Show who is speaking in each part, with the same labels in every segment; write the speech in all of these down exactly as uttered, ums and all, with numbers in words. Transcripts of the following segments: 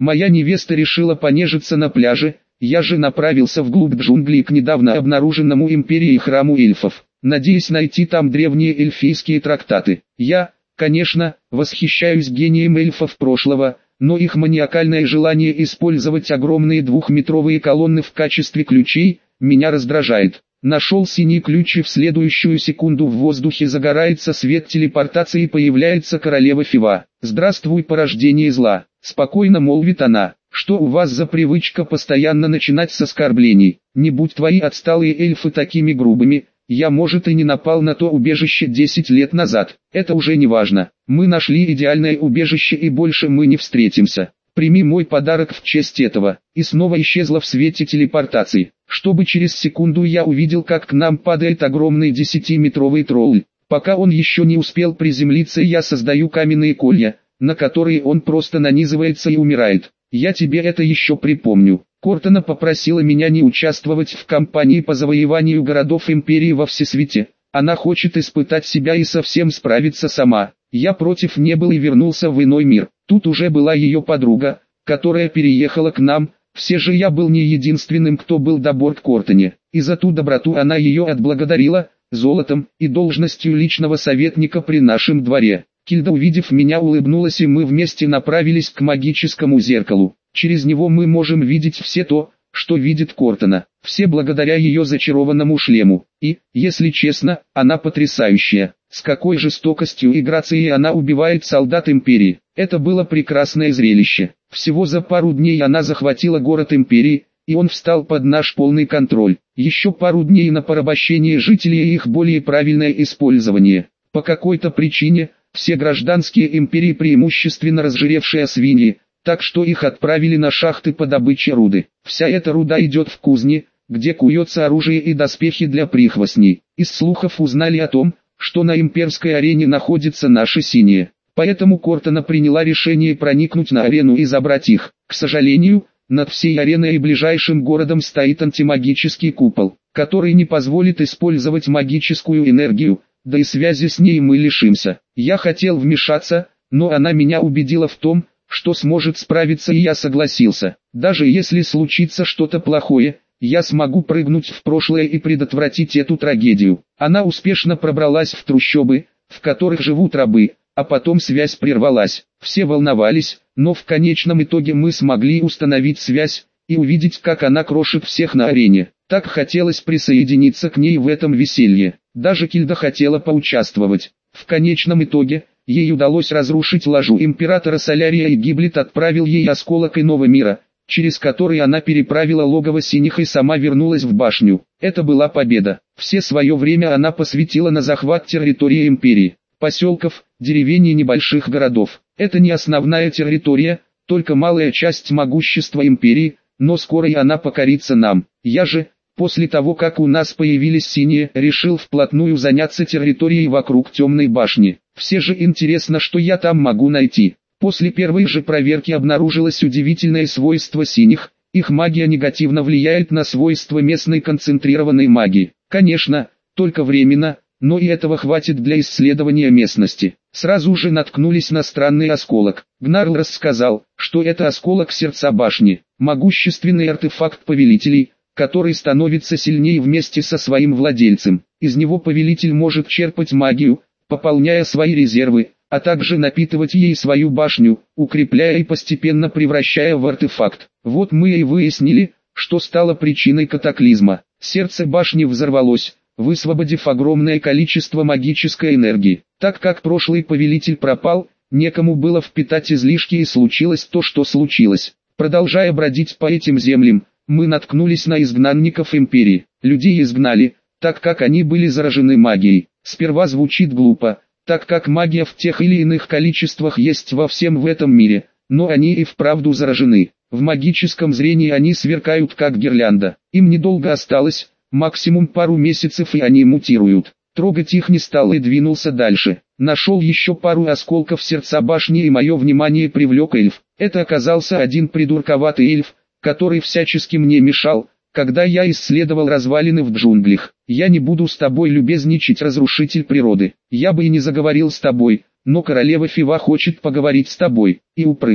Speaker 1: Моя невеста решила понежиться на пляже, я же направился вглубь джунглей к недавно обнаруженному империей храму эльфов, надеясь найти там древние эльфийские трактаты. Я, конечно, восхищаюсь гением эльфов прошлого, но их маниакальное желание использовать огромные двухметровые колонны в качестве ключей, меня раздражает. Нашел синий ключ, и в следующую секунду в воздухе загорается свет телепортации и появляется королева Фива. «Здравствуй, порождение зла», — спокойно молвит она. «Что у вас за привычка постоянно начинать с оскорблений? Не будь твои отсталые эльфы такими грубыми, я, может, и не напал на то убежище десять лет назад. Это уже не важно. Мы нашли идеальное убежище и больше мы не встретимся. Прими мой подарок в честь этого». И снова исчезла в свете телепортации, чтобы через секунду я увидел, как к нам падает огромный десятиметровый тролль. Пока он еще не успел приземлиться, я создаю каменные колья, на которые он просто нанизывается и умирает. Я тебе это еще припомню. Кортана попросила меня не участвовать в кампании по завоеванию городов империи во всесвете. Она хочет испытать себя и совсем справиться сама. Я против не был и вернулся в иной мир. Тут уже была ее подруга, которая переехала к нам. Все же я был не единственным, кто был добр к Кортане, и за ту доброту она ее отблагодарила золотом и должностью личного советника при нашем дворе. Кильда, увидев меня, улыбнулась, и мы вместе направились к магическому зеркалу. Через него мы можем видеть все то, что видит Кортана, все благодаря ее зачарованному шлему. И, если честно, она потрясающая. С какой жестокостью и грацией она убивает солдат империи. Это было прекрасное зрелище. Всего за пару дней она захватила город империи, и он встал под наш полный контроль. Еще пару дней на порабощение жителей и их более правильное использование. По какой-то причине, все гражданские империи, преимущественно разжиревшие свиньи, так что их отправили на шахты по добыче руды. Вся эта руда идет в кузни, где куется оружие и доспехи для прихвостней. Из слухов узнали о том, что на имперской арене находятся наши синие. Поэтому Кортана приняла решение проникнуть на арену и забрать их. К сожалению, над всей ареной и ближайшим городом стоит антимагический купол, который не позволит использовать магическую энергию, да и связи с ней мы лишимся. Я хотел вмешаться, но она меня убедила в том, что сможет справиться, и я согласился. Даже если случится что-то плохое, я смогу прыгнуть в прошлое и предотвратить эту трагедию. Она успешно пробралась в трущобы, в которых живут рабы, а потом связь прервалась. Все волновались, но в конечном итоге мы смогли установить связь и увидеть, как она крошит всех на арене. Так хотелось присоединиться к ней в этом веселье. Даже Кильда хотела поучаствовать. В конечном итоге, ей удалось разрушить ложу императора Солярия, и Гиблет отправил ей осколок иного мира, через который она переправила логово синих и сама вернулась в башню. Это была победа. Все свое время она посвятила на захват территории империи, поселков, деревень и небольших городов. Это не основная территория, только малая часть могущества империи, но скоро и она покорится нам. Я же, после того как у нас появились синие, решил вплотную заняться территорией вокруг темной башни. Все же интересно, что я там могу найти. После первой же проверки обнаружилось удивительное свойство синих. Их магия негативно влияет на свойства местной концентрированной магии. Конечно, только временно, но и этого хватит для исследования местности. Сразу же наткнулись на странный осколок. Гнарл рассказал, что это осколок сердца башни, могущественный артефакт повелителей, который становится сильнее вместе со своим владельцем. Из него повелитель может черпать магию, пополняя свои резервы, а также напитывать ей свою башню, укрепляя и постепенно превращая в артефакт. Вот мы и выяснили, что стало причиной катаклизма. Сердце башни взорвалось, высвободив огромное количество магической энергии. Так как прошлый повелитель пропал, некому было впитать излишки, и случилось то, что случилось. Продолжая бродить по этим землям, мы наткнулись на изгнанников империи. Людей изгнали, так как они были заражены магией. Сперва звучит глупо, так как магия в тех или иных количествах есть во всем в этом мире, но они и вправду заражены. В магическом зрении они сверкают как гирлянда. Им недолго осталось, максимум пару месяцев, и они мутируют. Трогать их не стал и двинулся дальше. Нашел еще пару осколков сердца башни, и мое внимание привлек эльф. Это оказался один придурковатый эльф, который всячески мне мешал, когда я исследовал развалины в джунглях. Я не буду с тобой любезничать, разрушитель природы. Я бы и не заговорил с тобой, но королева Фива хочет поговорить с тобой. И упрыгал.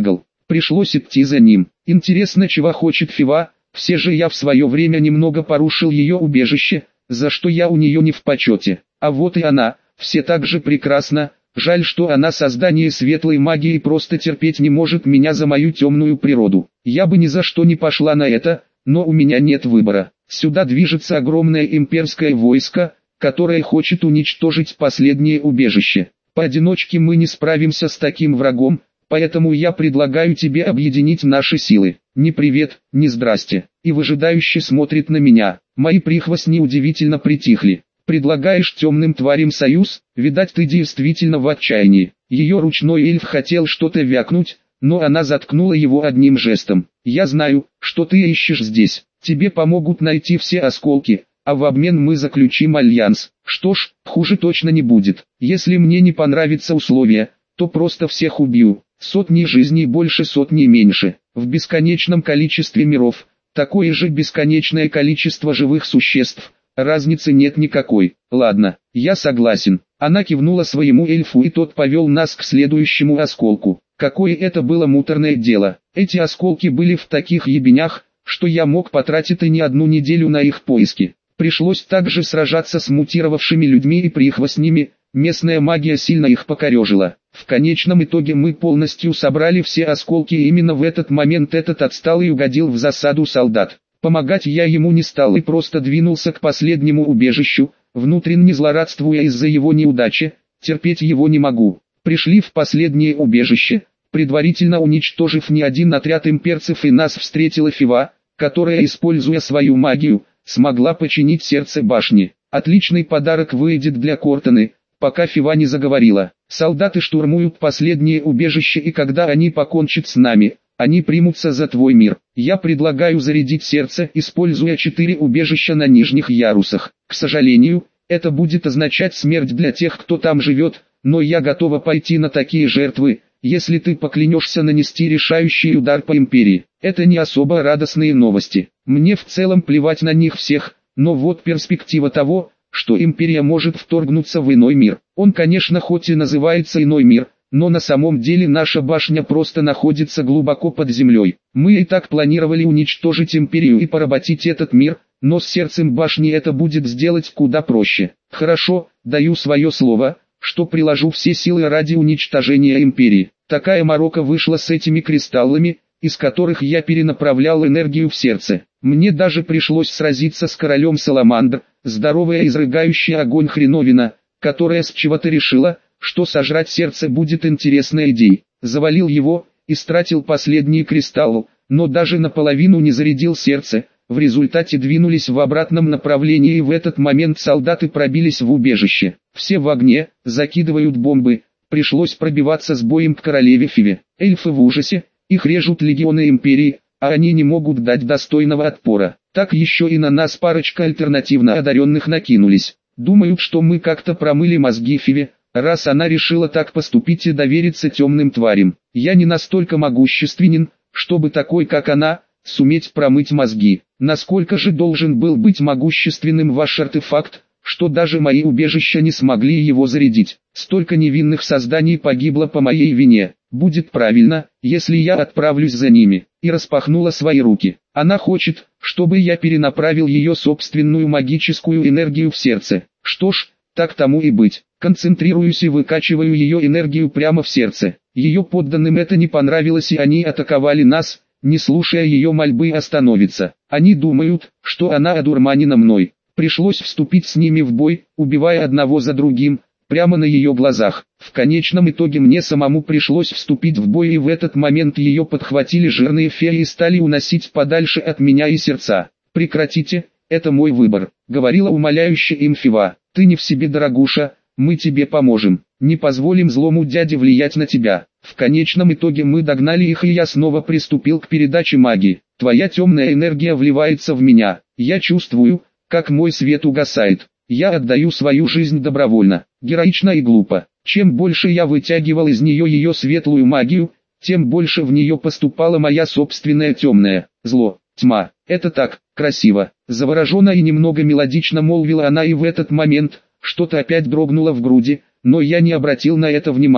Speaker 1: Пришлось идти за ним. Интересно, чего хочет Фива, все же я в свое время немного порушил ее убежище, за что я у нее не в почете. А вот и она, все так же прекрасна, жаль, что она создание светлой магии и просто терпеть не может меня за мою темную природу. Я бы ни за что не пошла на это, но у меня нет выбора. Сюда движется огромное имперское войско, которое хочет уничтожить последнее убежище. Поодиночке мы не справимся с таким врагом, поэтому я предлагаю тебе объединить наши силы. Ни привет, ни здрасте. И выжидающе смотрит на меня. Мои прихвостни удивительно притихли. Предлагаешь темным тварям союз? Видать, ты действительно в отчаянии. Ее ручной эльф хотел что-то вякнуть, но она заткнула его одним жестом. Я знаю, что ты ищешь здесь. Тебе помогут найти все осколки, а в обмен мы заключим альянс. Что ж, хуже точно не будет. Если мне не понравятся условия, то просто всех убью. Сотни жизней больше, сотни меньше. В бесконечном количестве миров, такое же бесконечное количество живых существ. Разницы нет никакой. Ладно, я согласен. Она кивнула своему эльфу, и тот повел нас к следующему осколку. Какое это было муторное дело. Эти осколки были в таких ебенях, что я мог потратить и не одну неделю на их поиски. Пришлось также сражаться с мутировавшими людьми и прихвостнями, местная магия сильно их покорежила. В конечном итоге мы полностью собрали все осколки, и именно в этот момент этот отсталый угодил в засаду солдат. Помогать я ему не стал и просто двинулся к последнему убежищу, внутренне злорадствуя из-за его неудачи, терпеть его не могу. Пришли в последнее убежище, предварительно уничтожив не один отряд имперцев, и нас встретила Фива, которая, используя свою магию, смогла починить сердце башни. Отличный подарок выйдет для Кортаны, пока Фива не заговорила. Солдаты штурмуют последнее убежище, и когда они покончат с нами, они примутся за твой мир. Я предлагаю зарядить сердце, используя четыре убежища на нижних ярусах. К сожалению, это будет означать смерть для тех, кто там живет, но я готова пойти на такие жертвы, если ты поклянешься нанести решающий удар по империи. Это не особо радостные новости. Мне в целом плевать на них всех, но вот перспектива того, что империя может вторгнуться в иной мир. Он, конечно, хоть и называется иной мир, но на самом деле наша башня просто находится глубоко под землей. Мы и так планировали уничтожить империю и поработить этот мир, но с сердцем башни это будет сделать куда проще. Хорошо, даю свое слово, что приложу все силы ради уничтожения империи. Такая морока вышла с этими кристаллами, из которых я перенаправлял энергию в сердце. Мне даже пришлось сразиться с королем Саламандр, здоровая изрыгающая огонь хреновина, которая с чего-то решила, что сожрать сердце будет интересной идеей. Завалил его, истратил последний кристалл, но даже наполовину не зарядил сердце. В результате двинулись в обратном направлении, и в этот момент солдаты пробились в убежище. Все в огне, закидывают бомбы. Пришлось пробиваться с боем к королеве Фиве. Эльфы в ужасе, их режут легионы империи, а они не могут дать достойного отпора. Так еще и на нас парочка альтернативно одаренных накинулись. Думают, что мы как-то промыли мозги Фиве, раз она решила так поступить и довериться темным тварям. Я не настолько могущественен, чтобы такой, как она, суметь промыть мозги. Насколько же должен был быть могущественным ваш артефакт, что даже мои убежища не смогли его зарядить? Столько невинных созданий погибло по моей вине. Будет правильно, если я отправлюсь за ними. И распахнула свои руки. Она хочет, чтобы я перенаправил ее собственную магическую энергию в сердце. Что ж, так тому и быть. Концентрируюсь и выкачиваю ее энергию прямо в сердце. Ее подданным это не понравилось, и они атаковали нас, не слушая ее мольбы остановиться. Они думают, что она одурманена мной. Пришлось вступить с ними в бой, убивая одного за другим, прямо на ее глазах. В конечном итоге мне самому пришлось вступить в бой, и в этот момент ее подхватили жирные феи и стали уносить подальше от меня и сердца. «Прекратите, это мой выбор», — говорила умоляюще им Фива. «Ты не в себе, дорогуша, мы тебе поможем. Не позволим злому дяде влиять на тебя». В конечном итоге мы догнали их, и я снова приступил к передаче магии. Твоя темная энергия вливается в меня. Я чувствую, как мой свет угасает. Я отдаю свою жизнь добровольно, героично и глупо. Чем больше я вытягивал из нее ее светлую магию, тем больше в нее поступала моя собственная темная. Зло, тьма. Это так красиво. Завороженно и немного мелодично молвила она, и в этот момент что-то опять дрогнуло в груди, но я не обратил на это внимания.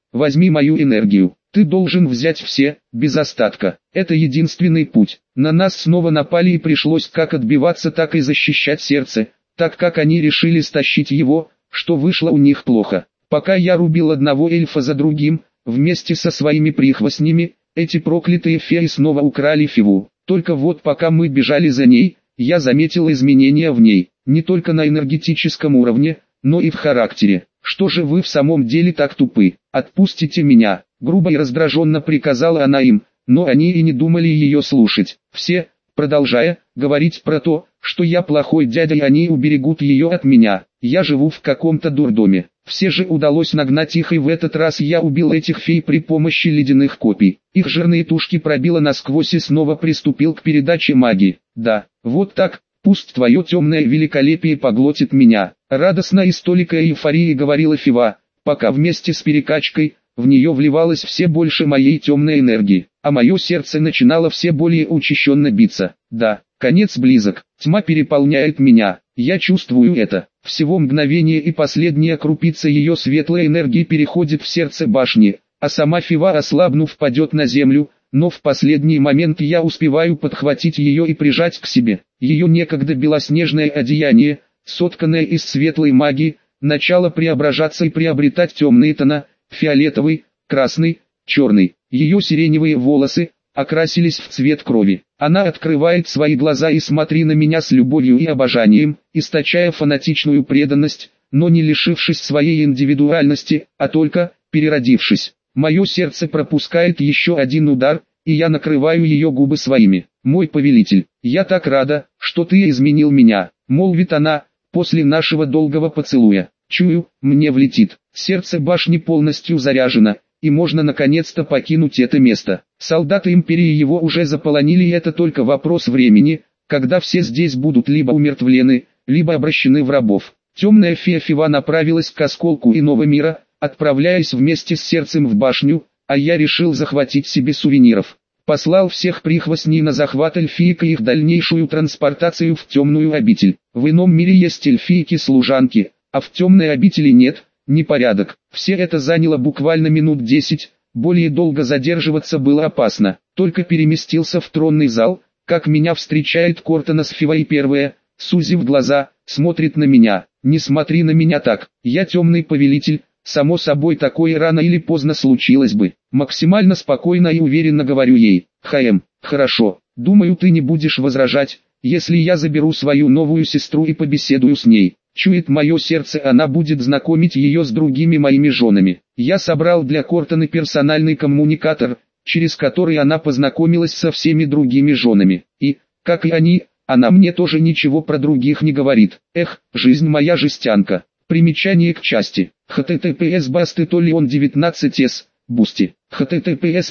Speaker 1: возьми мою энергию. Ты должен взять все, без остатка. Это единственный путь. На нас снова напали и пришлось как отбиваться, так и защищать сердце, так как они решили стащить его, что вышло у них плохо. Пока я рубил одного эльфа за другим, вместе со своими прихвостнями, эти проклятые феи снова украли Фиву. Только вот пока мы бежали за ней, я заметил изменения в ней, не только на энергетическом уровне, но и в характере. Что же вы в самом деле так тупы? Отпустите меня, грубо и раздраженно приказала она им, но они и не думали ее слушать. Все, продолжая, говорить про то, что я плохой дядя и они уберегут ее от меня. Я живу в каком-то дурдоме. Все же удалось нагнать их, и в этот раз я убил этих фей при помощи ледяных копий. Их жирные тушки пробило насквозь и снова приступил к передаче магии. Да, вот так, пусть твое темное великолепие поглотит меня. Радостно и с толикой эйфории говорила Фива, пока вместе с перекачкой, в нее вливалось все больше моей темной энергии, а мое сердце начинало все более учащенно биться. Да, конец близок, тьма переполняет меня, я чувствую это. Всего мгновение, и последняя крупица ее светлой энергии переходит в сердце башни, а сама Фива, ослабнув, падет на землю, но в последний момент я успеваю подхватить ее и прижать к себе. Ее некогда белоснежное одеяние, сотканное из светлой магии, начало преображаться и приобретать темные тона, фиолетовый, красный, черный. Ее сиреневые волосы окрасились в цвет крови. Она открывает свои глаза и смотрит на меня с любовью и обожанием, источая фанатичную преданность, но не лишившись своей индивидуальности, а только переродившись. Мое сердце пропускает еще один удар, и я накрываю ее губы своими. «Мой повелитель, я так рада, что ты изменил меня», — молвит она, после нашего долгого поцелуя. Чую, мне влетит. Сердце башни полностью заряжено, и можно наконец-то покинуть это место. Солдаты империи его уже заполонили, и это только вопрос времени, когда все здесь будут либо умертвлены, либо обращены в рабов. Темная фея Фива направилась к осколку иного мира, отправляясь вместе с сердцем в башню, а я решил захватить себе сувениров. Послал всех прихвостней на захват эльфиек и их дальнейшую транспортацию в темную обитель. В ином мире есть эльфийки-служанки, а в темной обители нет. Непорядок. Все это заняло буквально минут десять, более долго задерживаться было опасно. Только переместился в тронный зал, как меня встречает Кортона с Фивой первая, сузив глаза, смотрит на меня. Не смотри на меня так, я темный повелитель, само собой такое рано или поздно случилось бы. Максимально спокойно и уверенно говорю ей. Хаэм, хорошо, думаю ты не будешь возражать, если я заберу свою новую сестру и побеседую с ней. Чует мое сердце, она будет знакомить ее с другими моими женами. Я собрал для Кортона персональный коммуникатор, через который она познакомилась со всеми другими женами. И, как и они, она мне тоже ничего про других не говорит. Эх, жизнь моя жестянка. Примечание к части. https bastetolion девятнадцать с, Бусти. https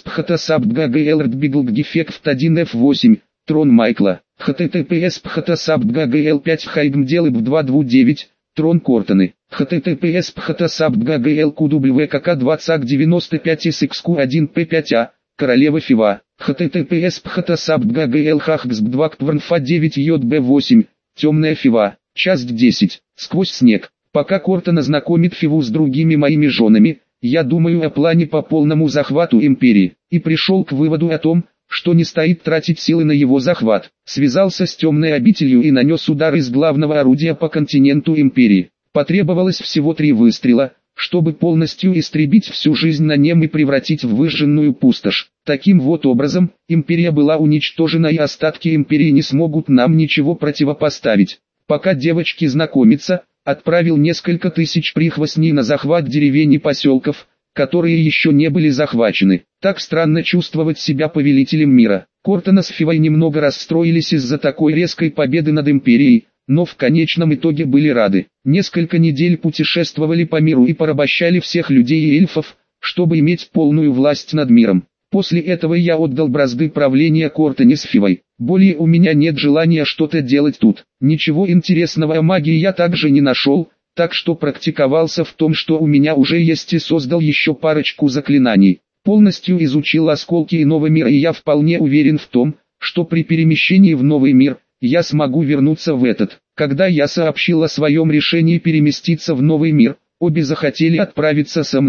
Speaker 1: phtSabtGaglRdBiglGdefect один эф восемь, Трон Майкла. https phtSabtGagl пять Хайгмделыб два двадцать девять, Трон Кортоны. https phtSabtGagl QWKK двадцать девяносто пять SXQ один P пять A, Королева Фива. https phtSabtGagl Хахгсб два Ктврнфа девять J B восемь, Темная Фива. Часть десять. Сквозь снег. Пока Кортон знакомит Фиву с другими моими женами, я думаю о плане по полному захвату империи, и пришел к выводу о том, что не стоит тратить силы на его захват. Связался с темной обителью и нанес удар из главного орудия по континенту империи. Потребовалось всего три выстрела, чтобы полностью истребить всю жизнь на нем и превратить в выжженную пустошь. Таким вот образом, империя была уничтожена, и остатки империи не смогут нам ничего противопоставить. Пока девочки знакомятся, отправил несколько тысяч прихвостней на захват деревень и поселков, которые еще не были захвачены. Так странно чувствовать себя повелителем мира. Кортона с Фивой немного расстроились из-за такой резкой победы над империей, но в конечном итоге были рады. Несколько недель путешествовали по миру и порабощали всех людей и эльфов, чтобы иметь полную власть над миром. После этого я отдал бразды правления Кортоне с Фивой. Более у меня нет желания что-то делать тут. Ничего интересного о магии я также не нашел, так что практиковался в том, что у меня уже есть, и создал еще парочку заклинаний. Полностью изучил осколки иного мира, и я вполне уверен в том, что при перемещении в новый мир, я смогу вернуться в этот. Когда я сообщил о своем решении переместиться в новый мир, обе захотели отправиться со мной,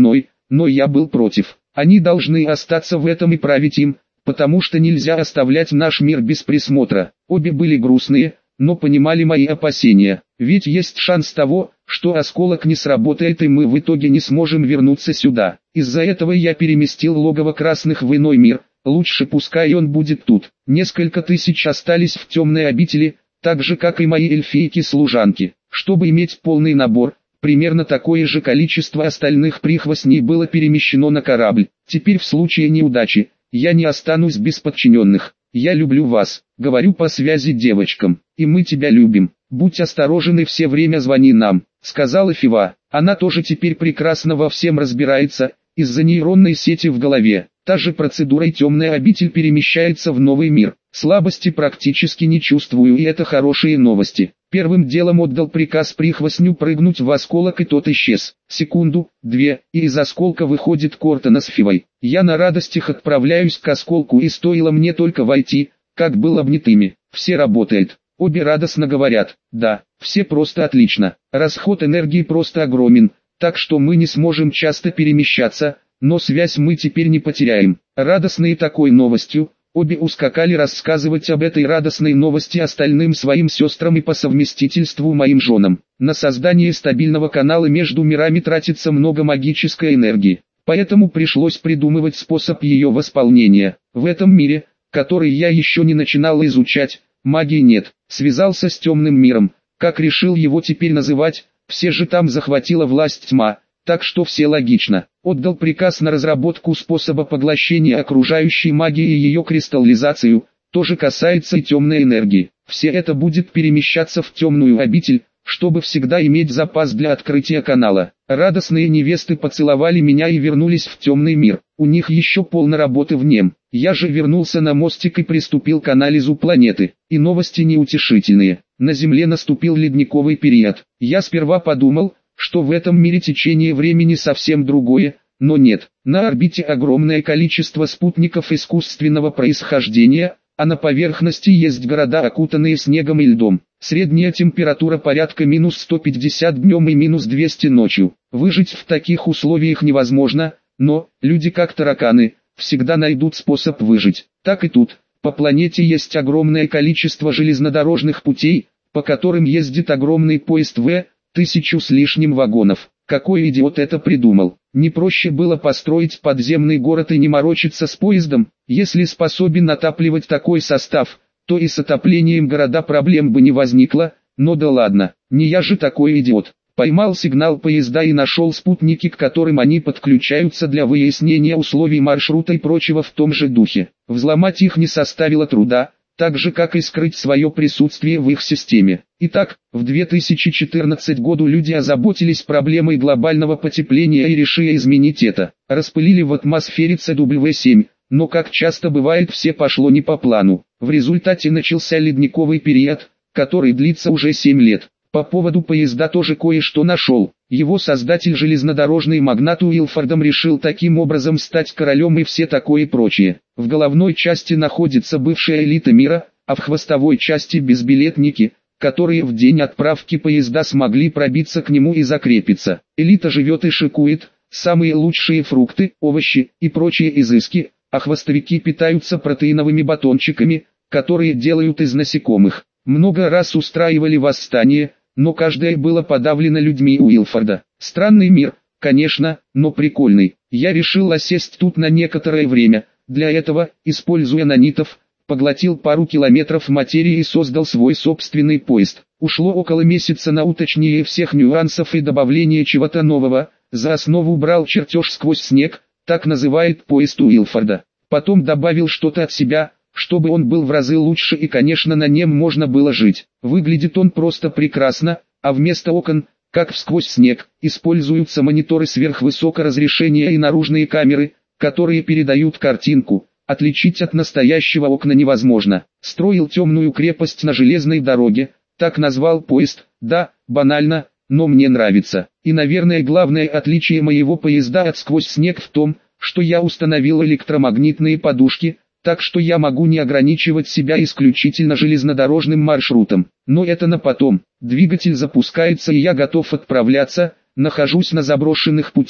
Speaker 1: но я был против. Они должны остаться в этом и править им, потому что нельзя оставлять наш мир без присмотра. Обе были грустные, но понимали мои опасения, ведь есть шанс того, что осколок не сработает и мы в итоге не сможем вернуться сюда. Из-за этого я переместил логово красных в иной мир, лучше пускай он будет тут. Несколько тысяч остались в темной обители, так же как и мои эльфийки-служанки. Чтобы иметь полный набор, примерно такое же количество остальных прихвостней было перемещено на корабль. Теперь в случае неудачи, я не останусь без подчиненных. Я люблю вас, говорю по связи девочкам, и мы тебя любим. Будь осторожен и все время звони нам, сказала Фива. Она тоже теперь прекрасно во всем разбирается, из-за нейронной сети в голове. Та же процедурой темная обитель перемещается в новый мир. Слабости практически не чувствую, и это хорошие новости. Первым делом отдал приказ прихвостню прыгнуть в осколок, и тот исчез. Секунду, две, и из осколка выходит Кортона с Фивой. Я на радостях отправляюсь к осколку, и стоило мне только войти, как был обнят ими. Все работает. Обе радостно говорят: да, все просто отлично. Расход энергии просто огромен, так что мы не сможем часто перемещаться, но связь мы теперь не потеряем. Радостные такой новостью, обе ускакали рассказывать об этой радостной новости остальным своим сестрам и по совместительству моим женам. На создание стабильного канала между мирами тратится много магической энергии, поэтому пришлось придумывать способ ее восполнения. В этом мире, который я еще не начинал изучать, магии нет. Связался с темным миром, как решил его теперь называть, все же там захватила власть тьма, так что все логично. Отдал приказ на разработку способа поглощения окружающей магии и ее кристаллизацию, тоже касается и темной энергии. Все это будет перемещаться в темную обитель, чтобы всегда иметь запас для открытия канала. Радостные невесты поцеловали меня и вернулись в темный мир. У них еще полно работы в нем. Я же вернулся на мостик и приступил к анализу планеты. И новости неутешительные. На Земле наступил ледниковый период. Я сперва подумал, что в этом мире течение времени совсем другое, но нет. На орбите огромное количество спутников искусственного происхождения, а на поверхности есть города, окутанные снегом и льдом. Средняя температура порядка минус сто пятьдесят днем и минус двести ночью. Выжить в таких условиях невозможно, но люди как тараканы, всегда найдут способ выжить. Так и тут. По планете есть огромное количество железнодорожных путей, по которым ездит огромный поезд В, тысячу с лишним вагонов. Какой идиот это придумал? Не проще было построить подземный город и не морочиться с поездом? Если способен отапливать такой состав, то и с отоплением города проблем бы не возникло, но да ладно, не я же такой идиот. Поймал сигнал поезда и нашел спутники, к которым они подключаются для выяснения условий маршрута и прочего в том же духе. Взломать их не составило труда, так же как и скрыть свое присутствие в их системе. Итак, в две тысячи четырнадцатом году люди озаботились проблемой глобального потепления и решили изменить это. Распылили в атмосфере Си Дабл Ю семь, но как часто бывает, все пошло не по плану. В результате начался ледниковый период, который длится уже семь лет. По поводу поезда тоже кое-что нашел. Его создатель, железнодорожный магнат Уилфордом, решил таким образом стать королем и все такое прочее. В головной части находится бывшая элита мира, а в хвостовой части безбилетники, которые в день отправки поезда смогли пробиться к нему и закрепиться. Элита живет и шикует, самые лучшие фрукты, овощи и прочие изыски, а хвостовики питаются протеиновыми батончиками, которые делают из насекомых. Много раз устраивали восстание, но каждое было подавлено людьми Уилфорда. Странный мир, конечно, но прикольный. Я решил осесть тут на некоторое время. Для этого, используя нанитов, поглотил пару километров материи и создал свой собственный поезд. Ушло около месяца на уточнение всех нюансов и добавление чего-то нового. За основу брал чертеж сквозь снег, так называет поезд Уилфорда. Потом добавил что-то от себя, чтобы он был в разы лучше и, конечно, на нем можно было жить. Выглядит он просто прекрасно, а вместо окон, как в сквозь снег, используются мониторы сверхвысокого разрешения и наружные камеры, которые передают картинку. Отличить от настоящего окна невозможно. Строил темную крепость на железной дороге, так назвал поезд. Да, банально, но мне нравится. И, наверное, главное отличие моего поезда от сквозь снег в том, что я установил электромагнитные подушки, так что я могу не ограничивать себя исключительно железнодорожным маршрутом. Но это на потом. Двигатель запускается и я готов отправляться, нахожусь на заброшенных путях,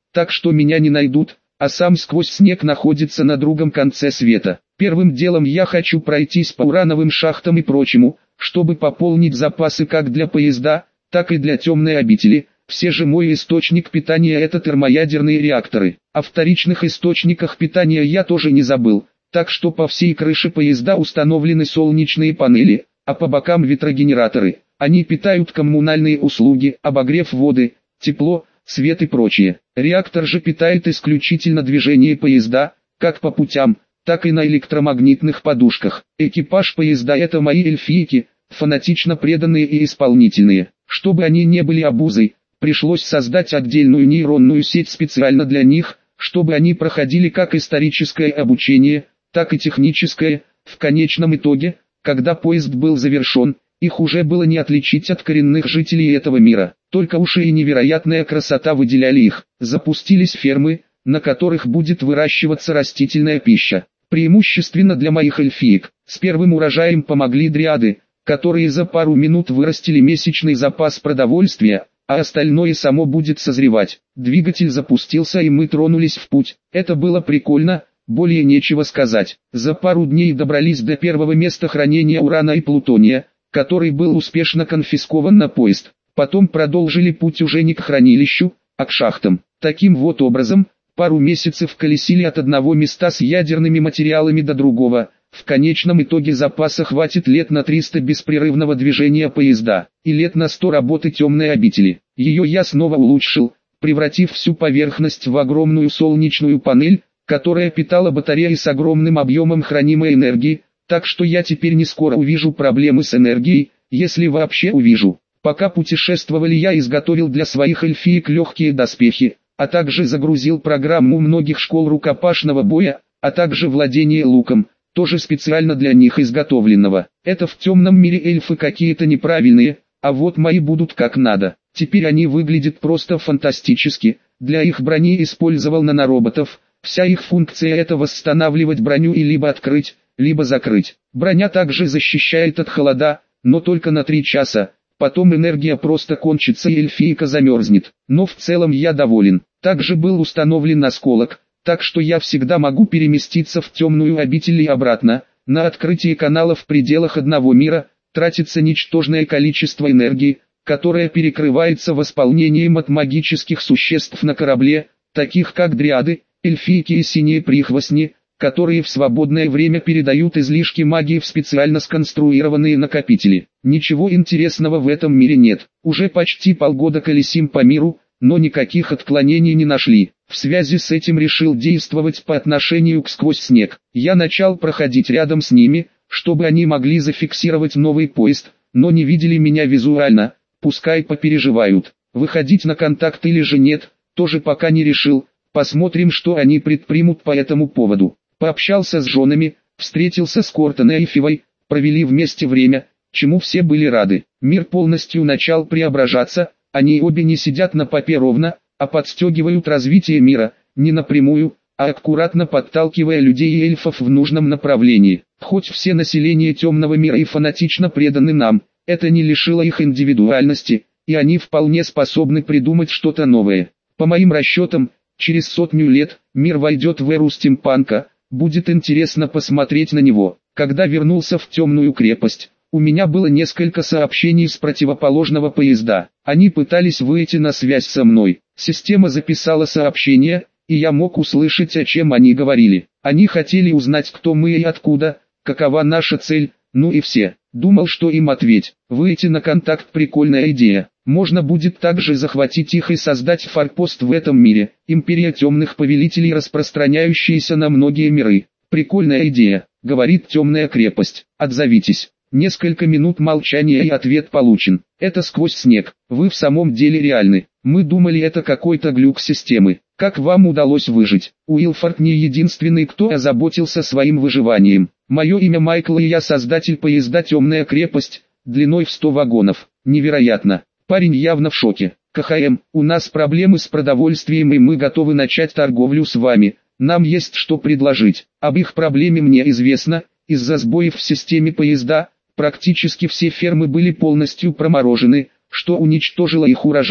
Speaker 1: так что меня не найдут, а сам сквозь снег находится на другом конце света. Первым делом я хочу пройтись по урановым шахтам и прочему, чтобы пополнить запасы как для поезда, так и для темной обители. Все же мой источник питания — это термоядерные реакторы. О вторичных источниках питания я тоже не забыл, так что по всей крыше поезда установлены солнечные панели, а по бокам ветрогенераторы. Они питают коммунальные услуги, обогрев воды, тепло, свет и прочее. Реактор же питает исключительно движение поезда, как по путям, так и на электромагнитных подушках. Экипаж поезда — это мои эльфийки, фанатично преданные и исполнительные. Чтобы они не были обузой, пришлось создать отдельную нейронную сеть специально для них, чтобы они проходили как историческое обучение, так и техническое. В конечном итоге, когда поезд был завершен, их уже было не отличить от коренных жителей этого мира. Только уши и невероятная красота выделяли их. Запустились фермы, на которых будет выращиваться растительная пища. Преимущественно для моих эльфиек. С первым урожаем помогли дриады, которые за пару минут вырастили месячный запас продовольствия, а остальное само будет созревать. Двигатель запустился, и мы тронулись в путь. Это было прикольно, более нечего сказать. За пару дней добрались до первого места хранения урана и плутония, который был успешно конфискован на поезд. Потом продолжили путь уже не к хранилищу, а к шахтам. Таким вот образом, пару месяцев колесили от одного места с ядерными материалами до другого. В конечном итоге запаса хватит лет на триста беспрерывного движения поезда, и лет на сто работы темной обители. Ее я снова улучшил, превратив всю поверхность в огромную солнечную панель, которая питала батареи с огромным объемом хранимой энергии, так что я теперь не скоро увижу проблемы с энергией, если вообще увижу. Пока путешествовали, я изготовил для своих эльфиек легкие доспехи, а также загрузил программу многих школ рукопашного боя, а также владение луком, тоже специально для них изготовленного. Это в темном мире эльфы какие-то неправильные, а вот мои будут как надо. Теперь они выглядят просто фантастически. Для их брони использовал нанороботов. Вся их функция — это восстанавливать броню и либо открыть, либо закрыть. Броня также защищает от холода, но только на три часа. Потом энергия просто кончится и эльфийка замерзнет. Но в целом я доволен. Также был установлен осколок, так что я всегда могу переместиться в темную обитель и обратно. На открытие канала в пределах одного мира тратится ничтожное количество энергии, которое перекрывается восполнением от магических существ на корабле, таких как дриады, эльфийки и синие прихвостни, которые в свободное время передают излишки магии в специально сконструированные накопители. Ничего интересного в этом мире нет. Уже почти полгода колесим по миру, но никаких отклонений не нашли. В связи с этим решил действовать по отношению к сквозь снег. Я начал проходить рядом с ними, чтобы они могли зафиксировать новый поезд, но не видели меня визуально, пускай попереживают. Выходить на контакт или же нет, тоже пока не решил. Посмотрим, что они предпримут по этому поводу. Пообщался с женами, встретился с Кортон и Эйфивой, провели вместе время, чему все были рады. Мир полностью начал преображаться, они обе не сидят на попе ровно, а подстегивают развитие мира, не напрямую, а аккуратно подталкивая людей и эльфов в нужном направлении. Хоть все население темного мира и фанатично преданы нам, это не лишило их индивидуальности, и они вполне способны придумать что-то новое. По моим расчетам, через сотню лет мир войдет в эру стимпанка. Будет интересно посмотреть на него. Когда вернулся в темную крепость, у меня было несколько сообщений с противоположного поезда. Они пытались выйти на связь со мной. Система записала сообщение, и я мог услышать, о чем они говорили. Они хотели узнать, кто мы и откуда, какова наша цель, ну и все. Думал, что им ответь. Выйти на контакт — прикольная идея. Можно будет также захватить их и создать форпост в этом мире. Империя темных повелителей, распространяющаяся на многие миры. Прикольная идея, говорит темная крепость. Отзовитесь. Несколько минут молчания и ответ получен. Это сквозь снег. Вы в самом деле реальны. Мы думали, это какой-то глюк системы. Как вам удалось выжить? Уилфорд не единственный, кто озаботился своим выживанием. Мое имя Майкл, и я создатель поезда «Темная крепость», длиной в сто вагонов. Невероятно. Парень явно в шоке. КХМ, у нас проблемы с продовольствием, и мы готовы начать торговлю с вами. Нам есть что предложить. Об их проблеме мне известно. Из-за сбоев в системе поезда, практически все фермы были полностью проморожены, что уничтожило их урожай,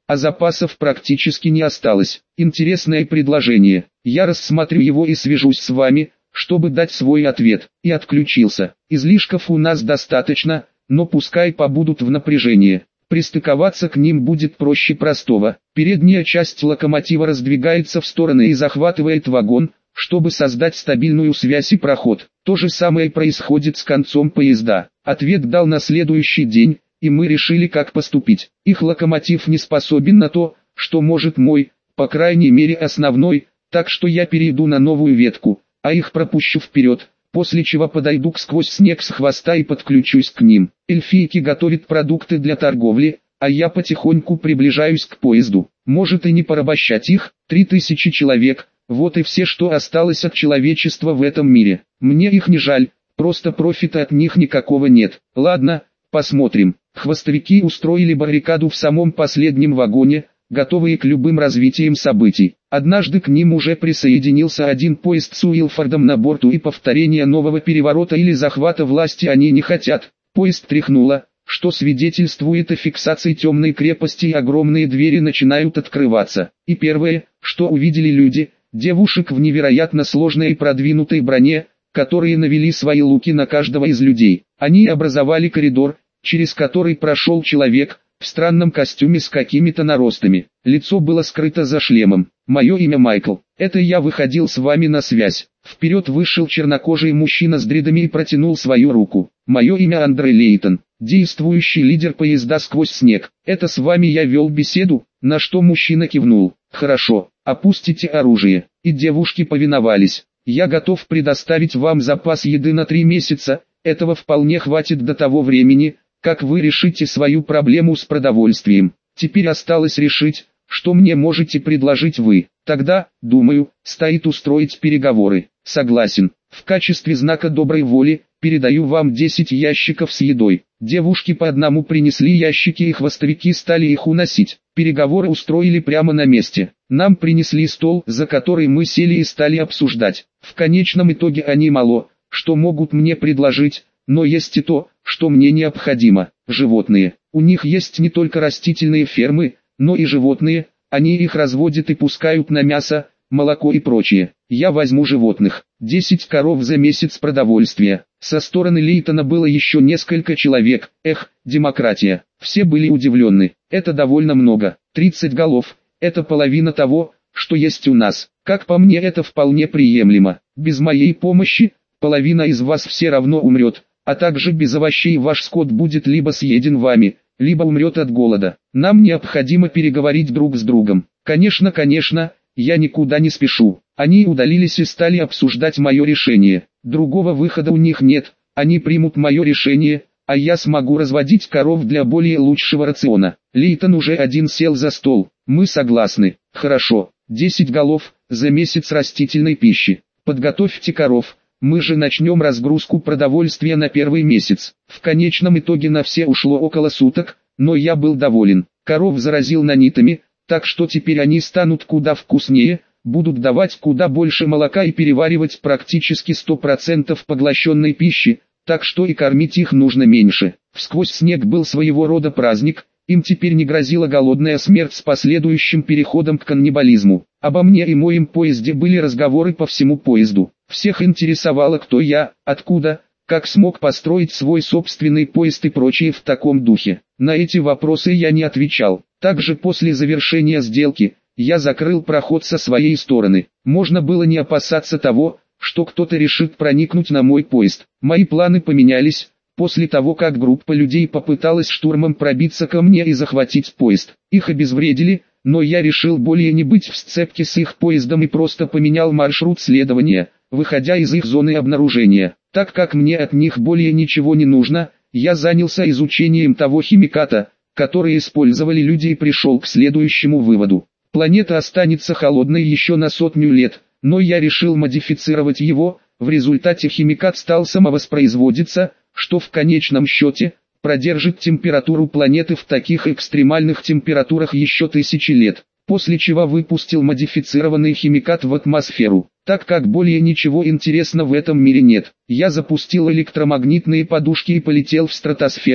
Speaker 1: а запасов практически не осталось. Интересное предложение. Я рассмотрю его и свяжусь с вами, чтобы дать свой ответ. И отключился. Излишков у нас достаточно, но пускай побудут в напряжении. Пристыковаться к ним будет проще простого. Передняя часть локомотива раздвигается в стороны и захватывает вагон, чтобы создать стабильную связь и проход. То же самое происходит с концом поезда. Ответ дал на следующий день, и мы решили, как поступить. Их локомотив не способен на то, что может мой, по крайней мере основной, так что я перейду на новую ветку, а их пропущу вперед, после чего подойду сквозь снег с хвоста и подключусь к ним. Эльфийки готовят продукты для торговли, а я потихоньку приближаюсь к поезду. Может и не порабощать их, три тысячи человек, вот и все, что осталось от человечества в этом мире. Мне их не жаль, просто профита от них никакого нет. Ладно, посмотрим. Хвостовики устроили баррикаду в самом последнем вагоне, готовые к любым развитиям событий. Однажды к ним уже присоединился один поезд с Уилфордом на борту, и повторения нового переворота или захвата власти они не хотят. Поезд тряхнуло, что свидетельствует о фиксации темной крепости, и огромные двери начинают открываться. И первое, что увидели люди, девушек в невероятно сложной и продвинутой броне, которые навели свои луки на каждого из людей. Они образовали коридор, через который прошел человек, в странном костюме с какими-то наростами. Лицо было скрыто за шлемом. «Мое имя Майкл. Это я выходил с вами на связь». Вперед вышел чернокожий мужчина с дредами и протянул свою руку. «Мое имя Андрей Лейтон, действующий лидер поезда сквозь снег. Это с вами я вел беседу?» На что мужчина кивнул. «Хорошо, опустите оружие». И девушки повиновались. «Я готов предоставить вам запас еды на три месяца, этого вполне хватит до того времени, как вы решите свою проблему с продовольствием. Теперь осталось решить, что мне можете предложить вы. Тогда, думаю, стоит устроить переговоры». «Согласен. В качестве знака доброй воли, передаю вам десять ящиков с едой». Девушки по одному принесли ящики, и хвостовики стали их уносить. Переговоры устроили прямо на месте. Нам принесли стол, за который мы сели и стали обсуждать. В конечном итоге они мало что могут мне предложить, но есть и то, что мне необходимо. Животные. У них есть не только растительные фермы, но и животные. Они их разводят и пускают на мясо, молоко и прочее. Я возьму животных. десять коров за месяц продовольствия. Со стороны Лейтона было еще несколько человек. Эх, демократия. Все были удивлены. Это довольно много. тридцать голов. Это половина того, что есть у нас. Как по мне, это вполне приемлемо. Без моей помощи, половина из вас все равно умрет, а также без овощей ваш скот будет либо съеден вами, либо умрет от голода. Нам необходимо переговорить друг с другом. Конечно, конечно, я никуда не спешу. Они удалились и стали обсуждать мое решение. Другого выхода у них нет, они примут мое решение, а я смогу разводить коров для более лучшего рациона. Лейтон уже один сел за стол. Мы согласны. Хорошо, десять голов за месяц растительной пищи. Подготовьте коров. Мы же начнем разгрузку продовольствия на первый месяц. В конечном итоге на все ушло около суток, но я был доволен. Коров заразил нанитами, так что теперь они станут куда вкуснее, будут давать куда больше молока и переваривать практически сто процентов поглощенной пищи, так что и кормить их нужно меньше. Всквозь снег был своего рода праздник, им теперь не грозила голодная смерть с последующим переходом к каннибализму. Обо мне и моем поезде были разговоры по всему поезду. Всех интересовало, кто я, откуда, как смог построить свой собственный поезд и прочее в таком духе. На эти вопросы я не отвечал. Также после завершения сделки, я закрыл проход со своей стороны. Можно было не опасаться того, что кто-то решит проникнуть на мой поезд. Мои планы поменялись после того, как группа людей попыталась штурмом пробиться ко мне и захватить поезд. Их обезвредили, но я решил более не быть в сцепке с их поездом и просто поменял маршрут следования, выходя из их зоны обнаружения. Так как мне от них более ничего не нужно, я занялся изучением того химиката, который использовали люди, и пришел к следующему выводу. Планета останется холодной еще на сотню лет, но я решил модифицировать его, в результате химикат стал самовоспроизводиться, что в конечном счете продержит температуру планеты в таких экстремальных температурах еще тысячи лет, после чего выпустил модифицированный химикат в атмосферу. Так как более ничего интересного в этом мире нет, я запустил электромагнитные подушки и полетел в стратосферу,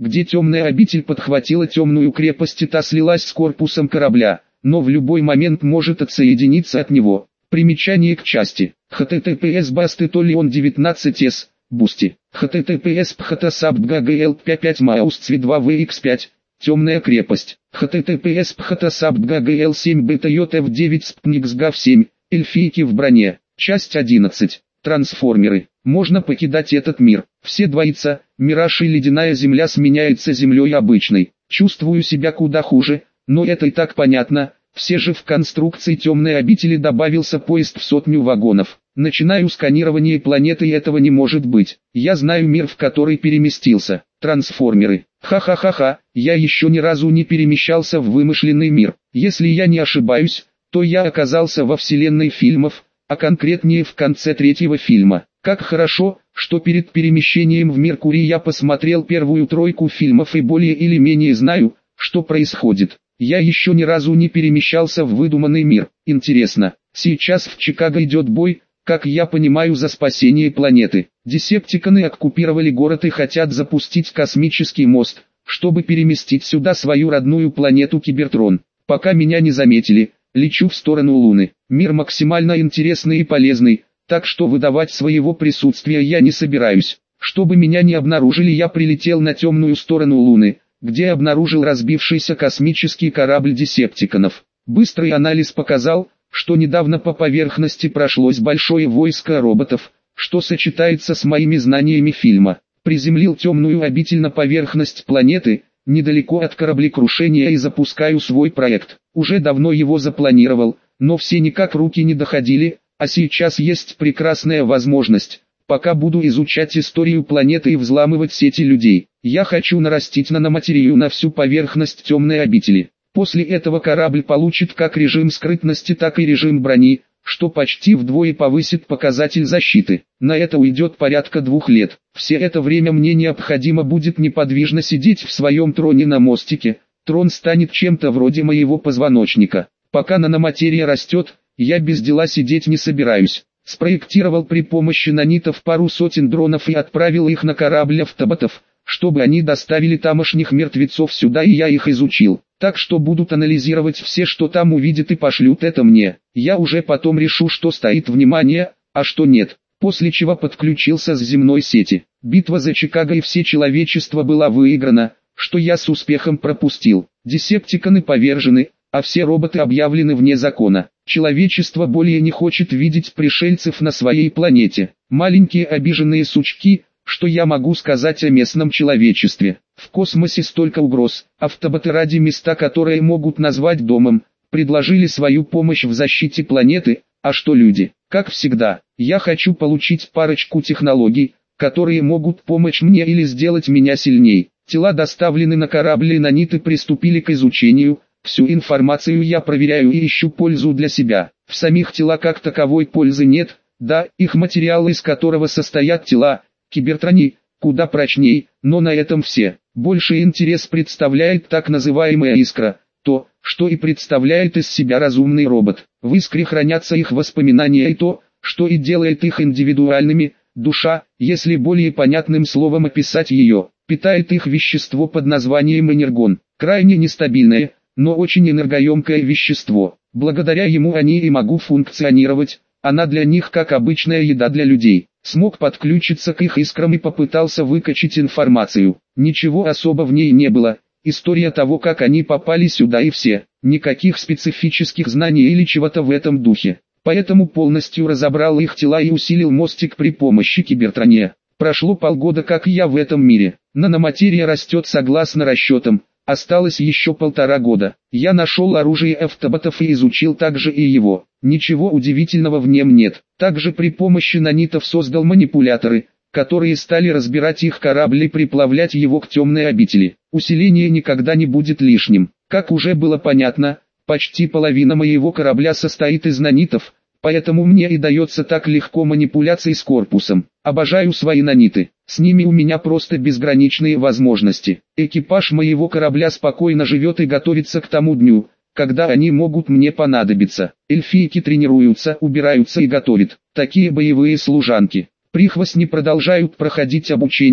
Speaker 1: где темная обитель подхватила темную крепость и та слилась с корпусом корабля, но в любой момент может отсоединиться от него. Примечание к части. https bastetolion девятнадцать s, Бусти. https phtsapt.gl пять маусцви два вэ икс пять, темная крепость. https phtsapt.gl семь btjf девять spnixgav семь, эльфийки в броне. Часть одиннадцать. Трансформеры. Можно покидать этот мир. Все двоится, мираж и ледяная земля сменяется землей обычной. Чувствую себя куда хуже, но это и так понятно. Все же в конструкции темной обители добавился поезд в сотню вагонов. Начинаю сканирование планеты, и этого не может быть. Я знаю мир, в который переместился. Трансформеры. Ха-ха-ха-ха, я еще ни разу не перемещался в вымышленный мир. Если я не ошибаюсь, то я оказался во вселенной фильмов, а конкретнее в конце третьего фильма. Как хорошо, что перед перемещением в Меркурий я посмотрел первую тройку фильмов и более или менее знаю, что происходит. Я еще ни разу не перемещался в выдуманный мир. Интересно, сейчас в Чикаго идет бой, как я понимаю, за спасение планеты. Десептиконы оккупировали город и хотят запустить космический мост, чтобы переместить сюда свою родную планету Кибертрон. Пока меня не заметили, лечу в сторону Луны. Мир максимально интересный и полезный, так что выдавать своего присутствия я не собираюсь. Чтобы меня не обнаружили, я прилетел на темную сторону Луны, где обнаружил разбившийся космический корабль десептиконов. Быстрый анализ показал, что недавно по поверхности прошлось большое войско роботов, что сочетается с моими знаниями фильма. Приземлил темную обитель на поверхность планеты, недалеко от кораблекрушения, и запускаю свой проект. Уже давно его запланировал, но все никак руки не доходили, а сейчас есть прекрасная возможность. Пока буду изучать историю планеты и взламывать сети людей, я хочу нарастить наноматерию на всю поверхность темной обители. После этого корабль получит как режим скрытности, так и режим брони, что почти вдвое повысит показатель защиты. На это уйдет порядка двух лет. Все это время мне необходимо будет неподвижно сидеть в своем троне на мостике. Трон станет чем-то вроде моего позвоночника. Пока наноматерия растет, я без дела сидеть не собираюсь. Спроектировал при помощи нанитов пару сотен дронов и отправил их на корабль автоботов, чтобы они доставили тамошних мертвецов сюда, и я их изучил. Так что будут анализировать все, что там увидят, и пошлют это мне. Я уже потом решу, что стоит внимание, а что нет. После чего подключился с земной сети. Битва за Чикаго и все человечество была выиграна, что я с успехом пропустил. Десептиконы повержены, а все роботы объявлены вне закона. Человечество более не хочет видеть пришельцев на своей планете. Маленькие обиженные сучки, что я могу сказать о местном человечестве. В космосе столько угроз. Автоботы ради места, которые могут назвать домом, предложили свою помощь в защите планеты. А что люди? Как всегда, я хочу получить парочку технологий, которые могут помочь мне или сделать меня сильней. Тела доставлены на корабль, и наниты приступили к изучению. Всю информацию я проверяю и ищу пользу для себя. В самих тела как таковой пользы нет, да, их материал, из которого состоят тела, кибертрони, куда прочней, но на этом все. Больший интерес представляет так называемая искра, то, что и представляет из себя разумный робот. В искре хранятся их воспоминания и то, что и делает их индивидуальными. Душа, если более понятным словом описать ее, питает их вещество под названием энергон. Крайне нестабильное, но очень энергоемкое вещество. Благодаря ему они и могут функционировать. Она для них как обычная еда для людей. Смог подключиться к их искрам и попытался выкачать информацию. Ничего особо в ней не было. История того, как они попали сюда, и все. Никаких специфических знаний или чего-то в этом духе. Поэтому полностью разобрал их тела и усилил мостик при помощи кибертрония. Прошло полгода, как я в этом мире. Наноматерия растет согласно расчетам. Осталось еще полтора года. Я нашел оружие автоботов и изучил также и его. Ничего удивительного в нем нет. Также при помощи нанитов создал манипуляторы, которые стали разбирать их корабль и приплавлять его к темной обители. Усиление никогда не будет лишним. Как уже было понятно, почти половина моего корабля состоит из нанитов, поэтому мне и дается так легко манипуляции с корпусом. Обожаю свои наниты. С ними у меня просто безграничные возможности. Экипаж моего корабля спокойно живет и готовится к тому дню, когда они могут мне понадобиться. Эльфийки тренируются, убираются и готовят. Такие боевые служанки. Прихвостни продолжают проходить обучение,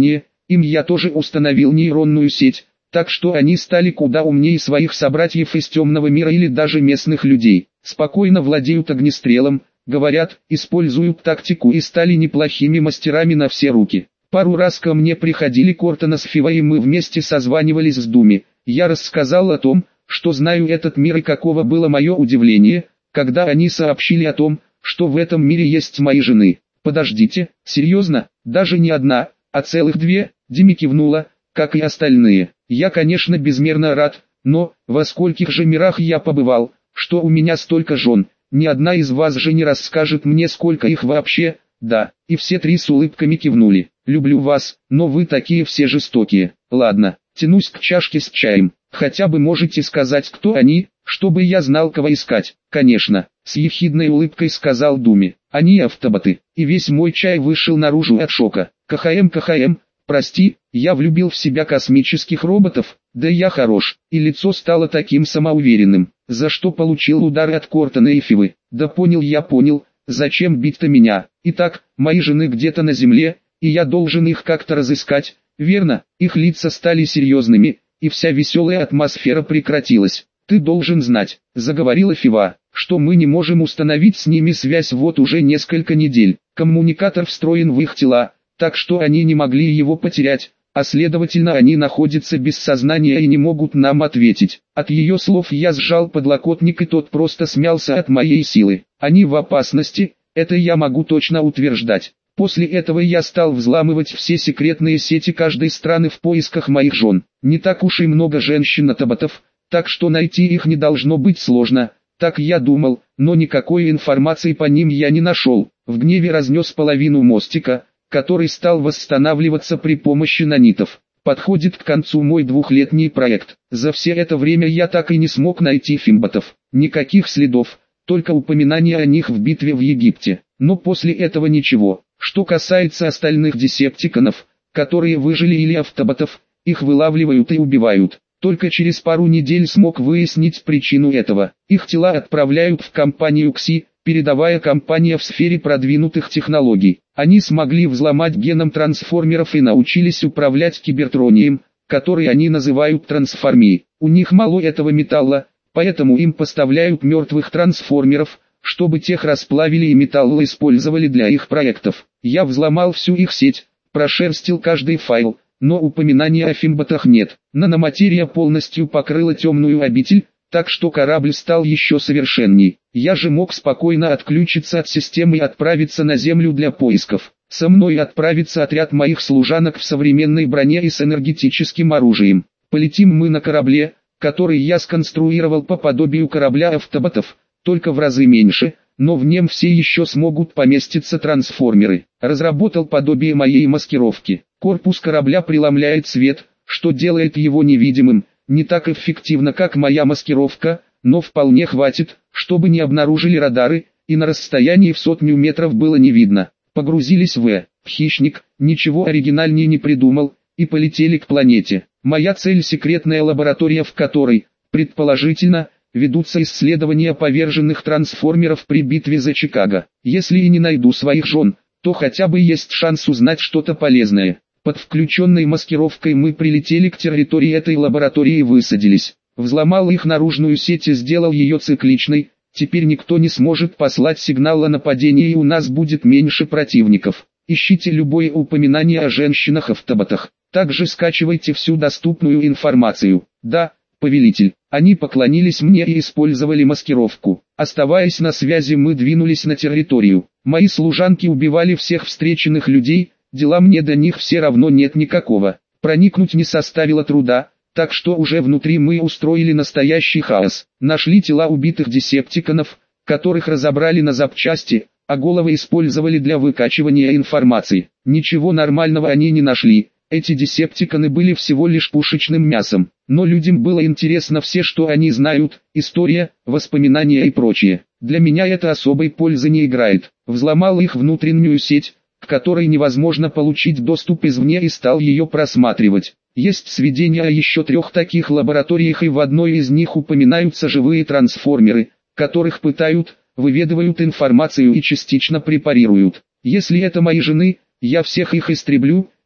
Speaker 1: Им я тоже установил нейронную сеть, так что они стали куда умнее своих собратьев из темного мира или даже местных людей. Спокойно владеют огнестрелом, говорят, используют тактику и стали неплохими мастерами на все руки. Пару раз ко мне приходили Кортона с Фива и мы вместе созванивались с Думи. Я рассказал о том, что знаю этот мир и каково было мое удивление, когда они сообщили о том, что в этом мире есть мои жены. Подождите, серьезно, даже не одна, а целых две? Дими кивнула, как и остальные. Я, конечно, безмерно рад, но во скольких же мирах я побывал, что у меня столько жен. Ни одна из вас же не расскажет мне, сколько их вообще. Да, и все три с улыбками кивнули. Люблю вас, но вы такие все жестокие. Ладно, тянусь к чашке с чаем. Хотя бы можете сказать, кто они, чтобы я знал, кого искать. Конечно, с ехидной улыбкой сказал Думи. Они автоботы. И весь мой чай вышел наружу от шока. КХМ, КХМ, прости, я влюбил в себя космических роботов. Да я хорош. И лицо стало таким самоуверенным. За что получил удар от Кортона и Фивы? Да понял я понял, зачем бить-то меня? Итак, мои жены где-то на земле, и я должен их как-то разыскать, верно? Их лица стали серьезными, и вся веселая атмосфера прекратилась. Ты должен знать, заговорила Фива, что мы не можем установить с ними связь вот уже несколько недель. Коммуникатор встроен в их тела, так что они не могли его потерять, а следовательно они находятся без сознания и не могут нам ответить. От ее слов я сжал подлокотник и тот просто смялся от моей силы. Они в опасности, это я могу точно утверждать. После этого я стал взламывать все секретные сети каждой страны в поисках моих жен. Не так уж и много женщин-атоботов, так что найти их не должно быть сложно. Так я думал, но никакой информации по ним я не нашел. В гневе разнес половину мостика, который стал восстанавливаться при помощи нанитов. Подходит к концу мой двухлетний проект. За все это время я так и не смог найти фимботов. Никаких следов, только упоминания о них в битве в Египте. Но после этого ничего. Что касается остальных десептиконов, которые выжили или автоботов, их вылавливают и убивают. Только через пару недель смог выяснить причину этого. Их тела отправляют в компанию Кси, передовая компания в сфере продвинутых технологий. Они смогли взломать геном трансформеров и научились управлять кибертронием, который они называют трансформией. У них мало этого металла, поэтому им поставляют мертвых трансформеров, чтобы тех расплавили и металл использовали для их проектов. Я взломал всю их сеть, прошерстил каждый файл, но упоминания о фимботах нет. Наноматерия полностью покрыла темную обитель, так что корабль стал еще совершенней. Я же мог спокойно отключиться от системы и отправиться на Землю для поисков. Со мной отправится отряд моих служанок в современной броне и с энергетическим оружием. Полетим мы на корабле, который я сконструировал по подобию корабля автоботов, только в разы меньше, но в нем все еще смогут поместиться трансформеры. Разработал подобие моей маскировки. Корпус корабля преломляет свет, что делает его невидимым, не так эффективно как моя маскировка, но вполне хватит, чтобы не обнаружили радары, и на расстоянии в сотню метров было не видно. Погрузились в «Хищник», ничего оригинальнее не придумал, и полетели к планете. Моя цель — секретная лаборатория, в которой, предположительно, ведутся исследования поверженных трансформеров при битве за Чикаго. Если и не найду своих жен, то хотя бы есть шанс узнать что-то полезное. Под включенной маскировкой мы прилетели к территории этой лаборатории и высадились. Взломал их наружную сеть и сделал ее цикличной. Теперь никто не сможет послать сигнал о нападении и у нас будет меньше противников. Ищите любое упоминание о женщинах-автоботах. Также скачивайте всю доступную информацию. Да, повелитель. Они поклонились мне и использовали маскировку. Оставаясь на связи, мы двинулись на территорию. Мои служанки убивали всех встреченных людей, дела мне до них все равно нет никакого. Проникнуть не составило труда, так что уже внутри мы устроили настоящий хаос. Нашли тела убитых десептиконов, которых разобрали на запчасти, а головы использовали для выкачивания информации. Ничего нормального они не нашли. Эти десептиконы были всего лишь пушечным мясом, но людям было интересно все, что они знают, история, воспоминания и прочее. Для меня это особой пользы не играет. Взломал их внутреннюю сеть, к которой невозможно получить доступ извне, и стал ее просматривать. Есть сведения о еще трех таких лабораториях, и в одной из них упоминаются живые трансформеры, которых пытают, выведывают информацию и частично препарируют. Если это мои жены, я всех их истреблю,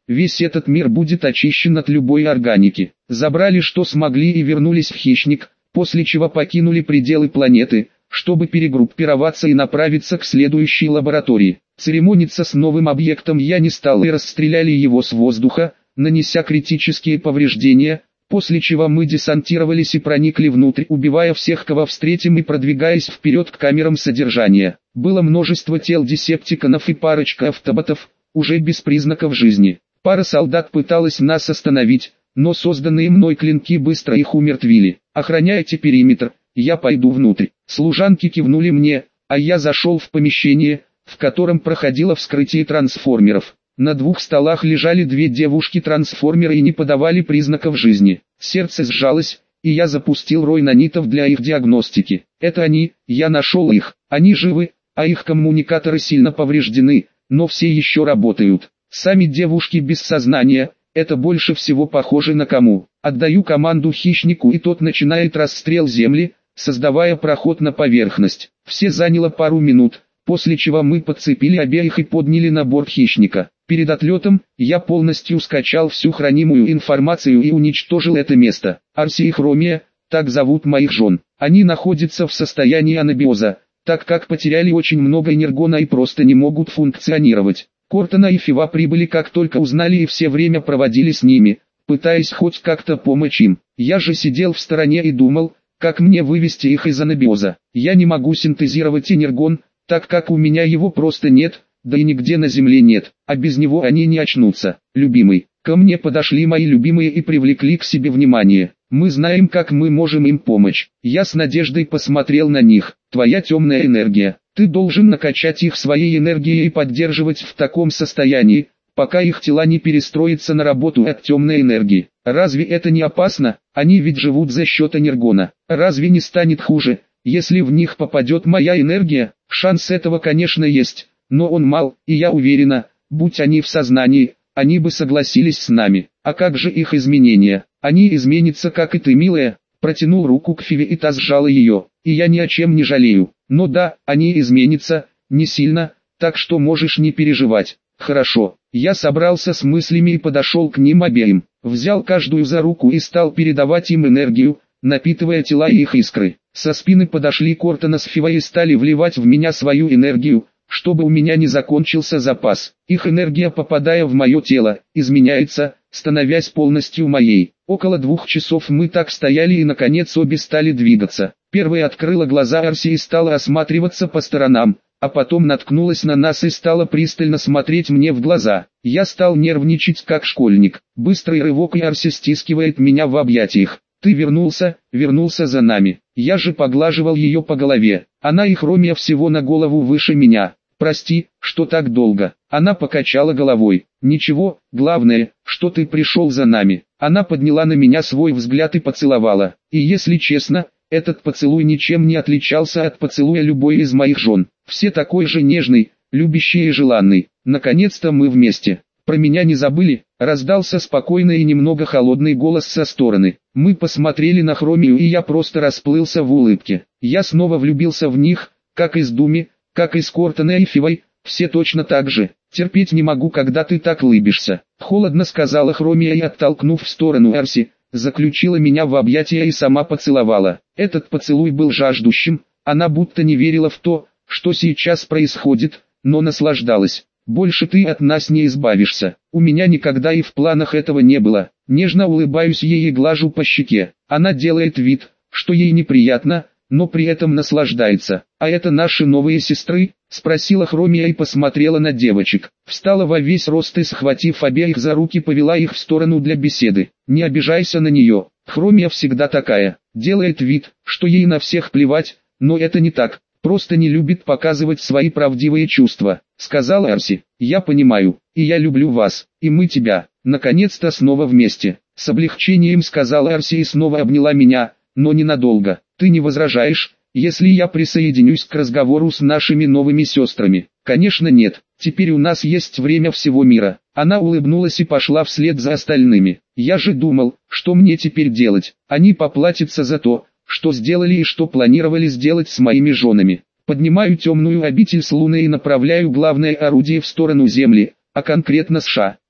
Speaker 1: весь этот мир будет очищен от любой органики. Забрали что смогли и вернулись в Хищник, после чего покинули пределы планеты, чтобы перегруппироваться и направиться к следующей лаборатории. Церемониться с новым объектом я не стал и расстреляли его с воздуха, нанеся критические повреждения, после чего мы десантировались и проникли внутрь, убивая всех, кого встретим, и продвигаясь вперед к камерам содержания. Было множество тел десептиконов и парочка автоботов, уже без признаков жизни. Пара солдат пыталась нас остановить, но созданные мной клинки быстро их умертвили. Охраняйте периметр, я пойду внутрь. Служанки кивнули мне, а я зашел в помещение, в котором проходило вскрытие трансформеров. На двух столах лежали две девушки-трансформеры и не подавали признаков жизни. Сердце сжалось, и я запустил рой нанитов для их диагностики. Это они, я нашел их, они живы, а их коммуникаторы сильно повреждены, но все еще работают. Сами девушки без сознания, это больше всего похоже на кому. Отдаю команду Хищнику, и тот начинает расстрел земли, создавая проход на поверхность. Все заняло пару минут, после чего мы подцепили обеих и подняли на борт Хищника. Перед отлетом, я полностью скачал всю хранимую информацию и уничтожил это место. Арси и Хромия, так зовут моих жен. Они находятся в состоянии анабиоза, так как потеряли очень много энергона и просто не могут функционировать. Кортона и Фива прибыли, как только узнали, и все время проводили с ними, пытаясь хоть как-то помочь им. Я же сидел в стороне и думал, как мне вывести их из анабиоза. Я не могу синтезировать энергон, так как у меня его просто нет, да и нигде на земле нет, а без него они не очнутся. Любимый, ко мне подошли мои любимые и привлекли к себе внимание. Мы знаем, как мы можем им помочь. Я с надеждой посмотрел на них. Твоя темная энергия. Ты должен накачать их своей энергией и поддерживать в таком состоянии, пока их тела не перестроятся на работу от темной энергии. Разве это не опасно? Они ведь живут за счет энергона. Разве не станет хуже, если в них попадет моя энергия? Шанс этого, конечно, есть, но он мал, и я уверена, будь они в сознании, они бы согласились с нами. А как же их изменения? Они изменятся, как и ты, милая. Протянул руку к Фиве, и та сжала ее. И я ни о чем не жалею. Но да, они изменятся, не сильно, так что можешь не переживать. Хорошо. Я собрался с мыслями и подошел к ним обеим. Взял каждую за руку и стал передавать им энергию, напитывая тела и их искры. Со спины подошли Кортона с Фивой и стали вливать в меня свою энергию, чтобы у меня не закончился запас. Их энергия, попадая в мое тело, изменяется, становясь полностью моей. Около двух часов мы так стояли, и наконец обе стали двигаться. Первая открыла глаза Арси и стала осматриваться по сторонам, а потом наткнулась на нас и стала пристально смотреть мне в глаза. Я стал нервничать как школьник. Быстрый рывок, и Арси стискивает меня в объятиях. Ты вернулся, вернулся за нами. Я же поглаживал ее по голове. Она и Хромия всего на голову выше меня. Прости, что так долго. Она покачала головой. Ничего, главное, что ты пришел за нами. Она подняла на меня свой взгляд и поцеловала. И если честно, этот поцелуй ничем не отличался от поцелуя любой из моих жен. Все такой же нежный, любящий и желанный. Наконец-то мы вместе. Про меня не забыли? Раздался спокойный и немного холодный голос со стороны. Мы посмотрели на Хромию, и я просто расплылся в улыбке. Я снова влюбился в них, как и с Думи, как и с Кортоной и Фивой, все точно так же. Терпеть не могу, когда ты так улыбишься. Холодно сказала Хромия и, оттолкнув в сторону Арси, заключила меня в объятия и сама поцеловала. Этот поцелуй был жаждущим, она будто не верила в то, что сейчас происходит, но наслаждалась. Больше ты от нас не избавишься. У меня никогда и в планах этого не было. Нежно улыбаюсь ей и глажу по щеке. Она делает вид, что ей неприятно, но при этом наслаждается. А это наши новые сестры? Спросила Хромия и посмотрела на девочек. Встала во весь рост и, схватив обеих за руки, повела их в сторону для беседы. Не обижайся на нее. Хромия всегда такая. Делает вид, что ей на всех плевать, но это не так. Просто не любит показывать свои правдивые чувства, сказала Арси. Я понимаю, и я люблю вас, и мы тебя. Наконец-то снова вместе. С облегчением сказала Арси и снова обняла меня, но ненадолго. Ты не возражаешь, если я присоединюсь к разговору с нашими новыми сестрами? Конечно нет, теперь у нас есть время всего мира. Она улыбнулась и пошла вслед за остальными. Я же думал, что мне теперь делать. Они поплатятся за то, что сделали и что планировали сделать с моими женами. Поднимаю темную обитель с Луны и направляю главное орудие в сторону Земли, а конкретно США.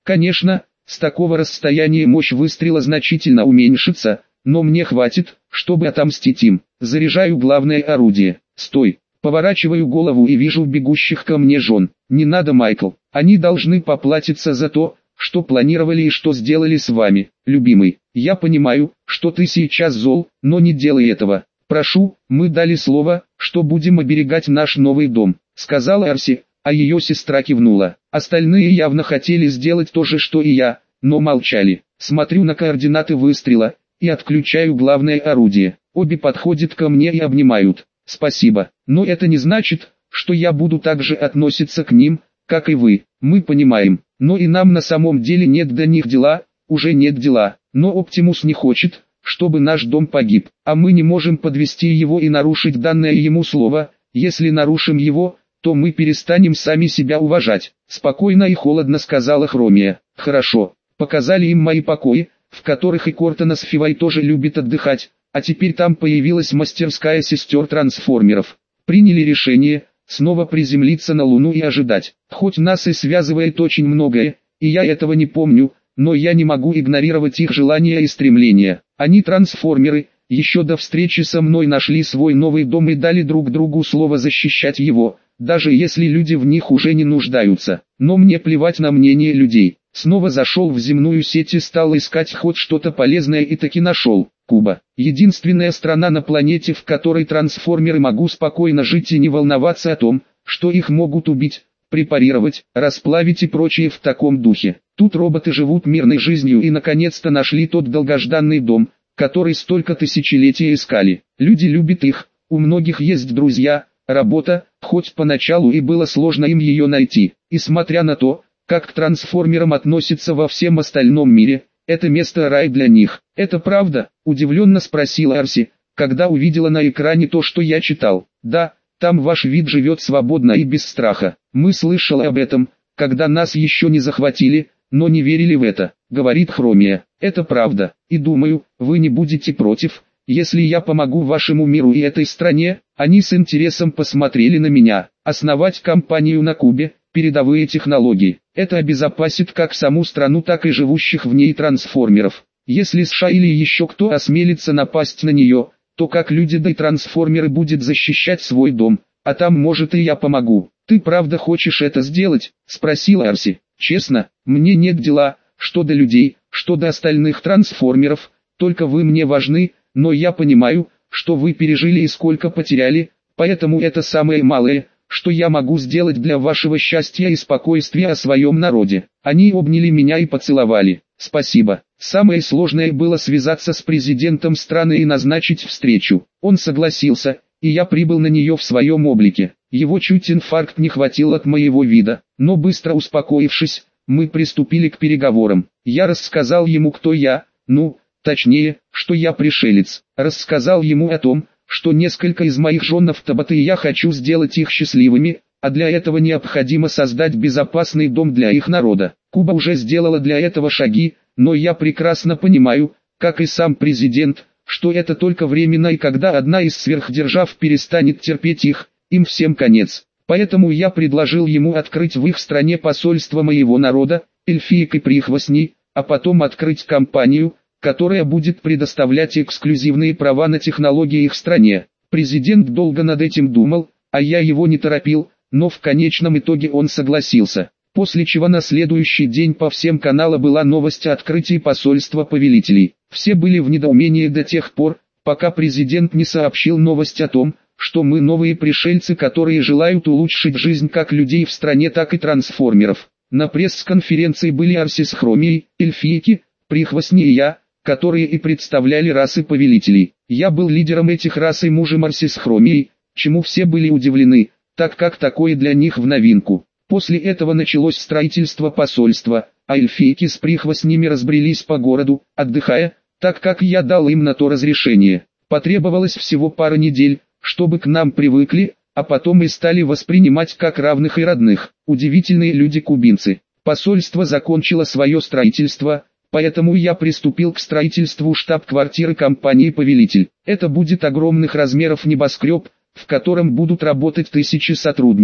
Speaker 1: Конечно, с такого расстояния мощь выстрела значительно уменьшится, но мне хватит, чтобы отомстить им. Заряжаю главное орудие. Стой! Поворачиваю голову и вижу бегущих ко мне жен. Не надо, Майкл. Они должны поплатиться за то, что планировали и что сделали с вами, любимый. Я понимаю, что ты сейчас зол, но не делай этого. Прошу, мы дали слово, что будем оберегать наш новый дом, сказала Арси, а ее сестра кивнула. Остальные явно хотели сделать то же, что и я, но молчали. Смотрю на координаты выстрела и отключаю главное орудие. Обе подходят ко мне и обнимают. Спасибо, но это не значит, что я буду так же относиться к ним, как и вы. Мы понимаем, но и нам на самом деле нет до них дела, уже нет дела. Но Оптимус не хочет, чтобы наш дом погиб, а мы не можем подвести его и нарушить данное ему слово. Если нарушим его, то мы перестанем сами себя уважать. Спокойно и холодно сказала Хромия. Хорошо, показали им мои покои, в которых и Кортона с Фивой тоже любит отдыхать. А теперь там появилась мастерская сестер-трансформеров. Приняли решение, снова приземлиться на Луну и ожидать. Хоть нас и связывает очень многое, и я этого не помню, но я не могу игнорировать их желания и стремления. Они трансформеры, еще до встречи со мной нашли свой новый дом и дали друг другу слово защищать его, даже если люди в них уже не нуждаются. Но мне плевать на мнение людей. Снова зашел в земную сеть и стал искать хоть что-то полезное и таки нашел. Куба. Единственная страна на планете, в которой трансформеры могут спокойно жить и не волноваться о том, что их могут убить, препарировать, расплавить и прочее в таком духе. Тут роботы живут мирной жизнью и наконец-то нашли тот долгожданный дом, который столько тысячелетий искали. Люди любят их, у многих есть друзья, работа, хоть поначалу и было сложно им ее найти. И смотря на то, как к трансформерам относятся во всем остальном мире, это место рай для них. Это правда? Удивленно спросила Арси, когда увидела на экране то, что я читал. Да, там ваш вид живет свободно и без страха. Мы слышали об этом, когда нас еще не захватили, но не верили в это, говорит Хромия. Это правда, и думаю, вы не будете против, если я помогу вашему миру и этой стране. Они с интересом посмотрели на меня. Основать компанию на Кубе, передовые технологии. Это обезопасит как саму страну, так и живущих в ней трансформеров. Если США или еще кто осмелится напасть на нее, то как люди да и трансформеры будет защищать свой дом, а там может и я помогу. Ты правда хочешь это сделать? Спросила Арси. Честно, мне нет дела, что до людей, что до остальных трансформеров, только вы мне важны, но я понимаю, что вы пережили и сколько потеряли, поэтому это самое малое, что я могу сделать для вашего счастья и спокойствия о своем народе. Они обняли меня и поцеловали. Спасибо. Самое сложное было связаться с президентом страны и назначить встречу. Он согласился, и я прибыл на нее в своем облике. Его чуть инфаркт не хватил от моего вида, но быстро успокоившись, мы приступили к переговорам. Я рассказал ему, кто я, ну, точнее, что я пришелец. Рассказал ему о том, что несколько из моих жен автоботы и я хочу сделать их счастливыми, а для этого необходимо создать безопасный дом для их народа. Куба уже сделала для этого шаги, но я прекрасно понимаю, как и сам президент, что это только временно, и когда одна из сверхдержав перестанет терпеть их, им всем конец. Поэтому я предложил ему открыть в их стране посольство моего народа, эльфиек и прихвостней, а потом открыть компанию, которая будет предоставлять эксклюзивные права на технологии их стране. Президент долго над этим думал, а я его не торопил, но в конечном итоге он согласился. После чего на следующий день по всем каналам была новость о открытии посольства повелителей. Все были в недоумении до тех пор, пока президент не сообщил новость о том, что мы новые пришельцы, которые желают улучшить жизнь как людей в стране, так и трансформеров. На пресс-конференции были Арси с Хромией, эльфийки, прихвостни и я, которые и представляли расы повелителей. Я был лидером этих рас и мужем Арси с Хромией, чему все были удивлены, так как такое для них в новинку. После этого началось строительство посольства, а эльфийки с прихвостнями разбрелись по городу, отдыхая, так как я дал им на то разрешение. Потребовалось всего пара недель, чтобы к нам привыкли, а потом и стали воспринимать как равных и родных. Удивительные люди кубинцы. Посольство закончило свое строительство, поэтому я приступил к строительству штаб-квартиры компании «Повелитель». Это будет огромных размеров небоскреб, в котором будут работать тысячи сотрудников.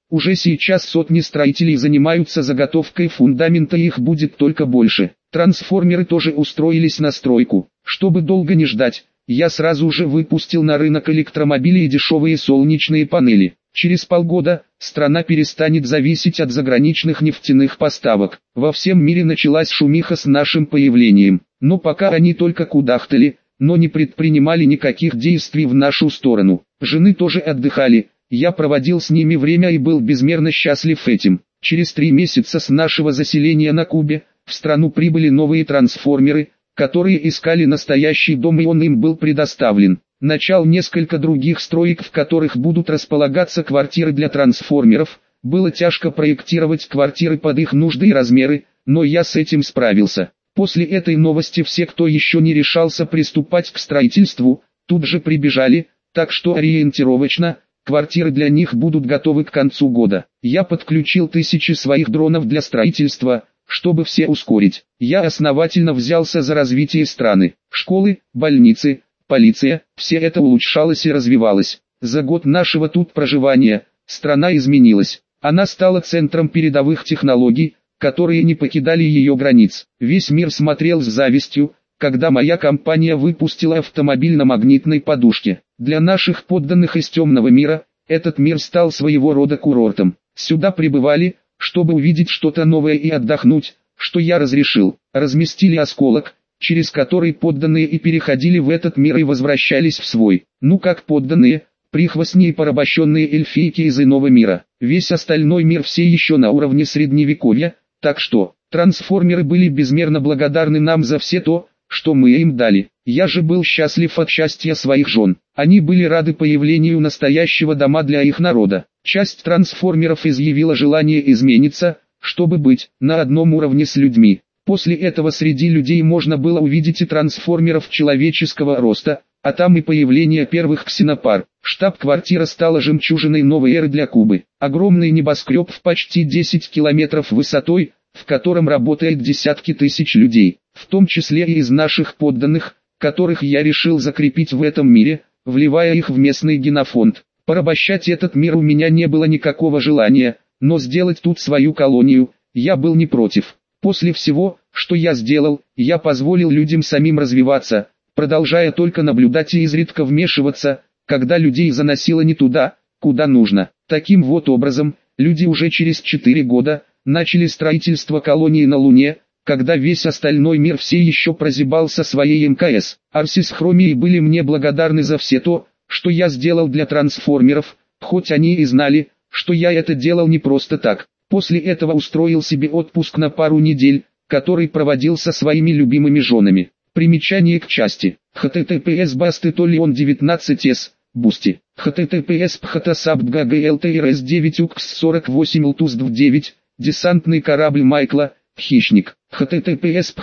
Speaker 1: Уже сейчас сотни строителей занимаются заготовкой фундамента, и их будет только больше. Трансформеры тоже устроились на стройку. Чтобы долго не ждать, я сразу же выпустил на рынок электромобили и дешевые солнечные панели. Через полгода страна перестанет зависеть от заграничных нефтяных поставок. Во всем мире началась шумиха с нашим появлением, но пока они только кудахтали, но не предпринимали никаких действий в нашу сторону. Жены тоже отдыхали, я проводил с ними время и был безмерно счастлив этим. Через три месяца с нашего заселения на Кубе, в страну прибыли новые трансформеры, которые искали настоящий дом, и он им был предоставлен. Начал несколько других строек, в которых будут располагаться квартиры для трансформеров. Было тяжко проектировать квартиры под их нужды и размеры, но я с этим справился. После этой новости все, кто еще не решался приступать к строительству, тут же прибежали, так что ориентировочно, квартиры для них будут готовы к концу года. Я подключил тысячи своих дронов для строительства, чтобы все ускорить. Я основательно взялся за развитие страны. Школы, больницы, полиция, все это улучшалось и развивалось. За год нашего тут проживания, страна изменилась. Она стала центром передовых технологий, которые не покидали ее границ. Весь мир смотрел с завистью, когда моя компания выпустила автомобиль на магнитной подушке. Для наших подданных из темного мира, этот мир стал своего рода курортом. Сюда прибывали, чтобы увидеть что-то новое и отдохнуть, что я разрешил. Разместили осколок, через который подданные и переходили в этот мир и возвращались в свой. Ну как подданные, прихвостни и порабощенные эльфийки из иного мира. Весь остальной мир все еще на уровне средневековья, так что, трансформеры были безмерно благодарны нам за все то, что мы им дали. Я же был счастлив от счастья своих жен. Они были рады появлению настоящего дома для их народа. Часть трансформеров изъявила желание измениться, чтобы быть на одном уровне с людьми. После этого среди людей можно было увидеть и трансформеров человеческого роста, а там и появление первых ксенопар. Штаб-квартира стала жемчужиной новой эры для Кубы. Огромный небоскреб в почти десять километров высотой, в котором работает десятки тысяч людей, в том числе и из наших подданных, которых я решил закрепить в этом мире, вливая их в местный генофонд. Порабощать этот мир у меня не было никакого желания, но сделать тут свою колонию, я был не против. После всего, что я сделал, я позволил людям самим развиваться, продолжая только наблюдать и изредка вмешиваться, когда людей заносило не туда, куда нужно. Таким вот образом, люди уже через четыре года начали строительство колонии на Луне, когда весь остальной мир все еще прозябал со своей МКС. Арси с Хромией были мне благодарны за все то, что я сделал для трансформеров, хоть они и знали, что я это делал не просто так. После этого устроил себе отпуск на пару недель, который проводил со своими любимыми женами. Примечание к части. https bastetolion девятнадцать эс, Бусти. https phtsapt.ggltrs девять укс сорок восемь лтуздв девять, десантный корабль Майкла, Хищник. https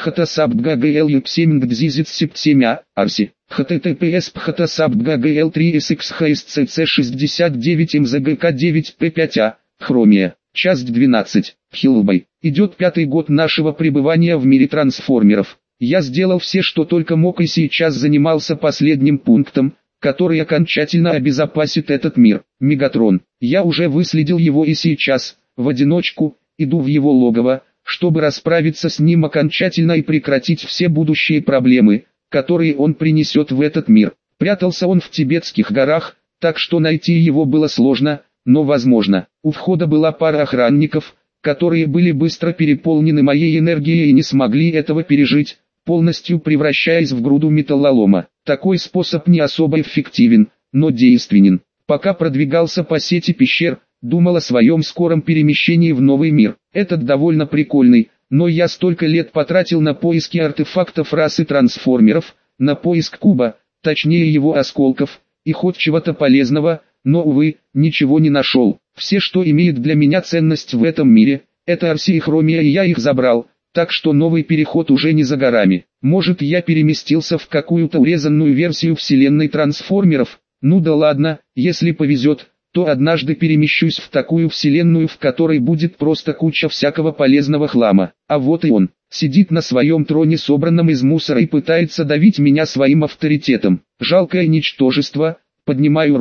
Speaker 1: phtsapt.gglupsemingdzizit семь а, Арси. https phtsapt.gl три эс икс хсцц шестьдесят девять мзгк девять пэ пять а, Хромия. Часть двенадцать. Хиллбой. Идет пятый год нашего пребывания в мире трансформеров. Я сделал все, что только мог, и сейчас занимался последним пунктом, который окончательно обезопасит этот мир. Мегатрон. Я уже выследил его и сейчас, в одиночку, иду в его логово, чтобы расправиться с ним окончательно и прекратить все будущие проблемы, которые он принесет в этот мир. Прятался он в Тибетских горах, так что найти его было сложно, но возможно. У входа была пара охранников, которые были быстро переполнены моей энергией и не смогли этого пережить, полностью превращаясь в груду металлолома. Такой способ не особо эффективен, но действенен. Пока продвигался по сети пещер, думал о своем скором перемещении в новый мир. Этот довольно прикольный, но я столько лет потратил на поиски артефактов расы трансформеров, на поиск куба, точнее его осколков, и хоть чего-то полезного, но, увы, ничего не нашел. Все, что имеет для меня ценность в этом мире, это Арси и Хромия, и я их забрал, так что новый переход уже не за горами. Может, я переместился в какую-то урезанную версию вселенной трансформеров? Ну да ладно, если повезет, то однажды перемещусь в такую вселенную, в которой будет просто куча всякого полезного хлама. А вот и он, сидит на своем троне, собранном из мусора, и пытается давить меня своим авторитетом. Жалкое ничтожество. Поднимаю руку,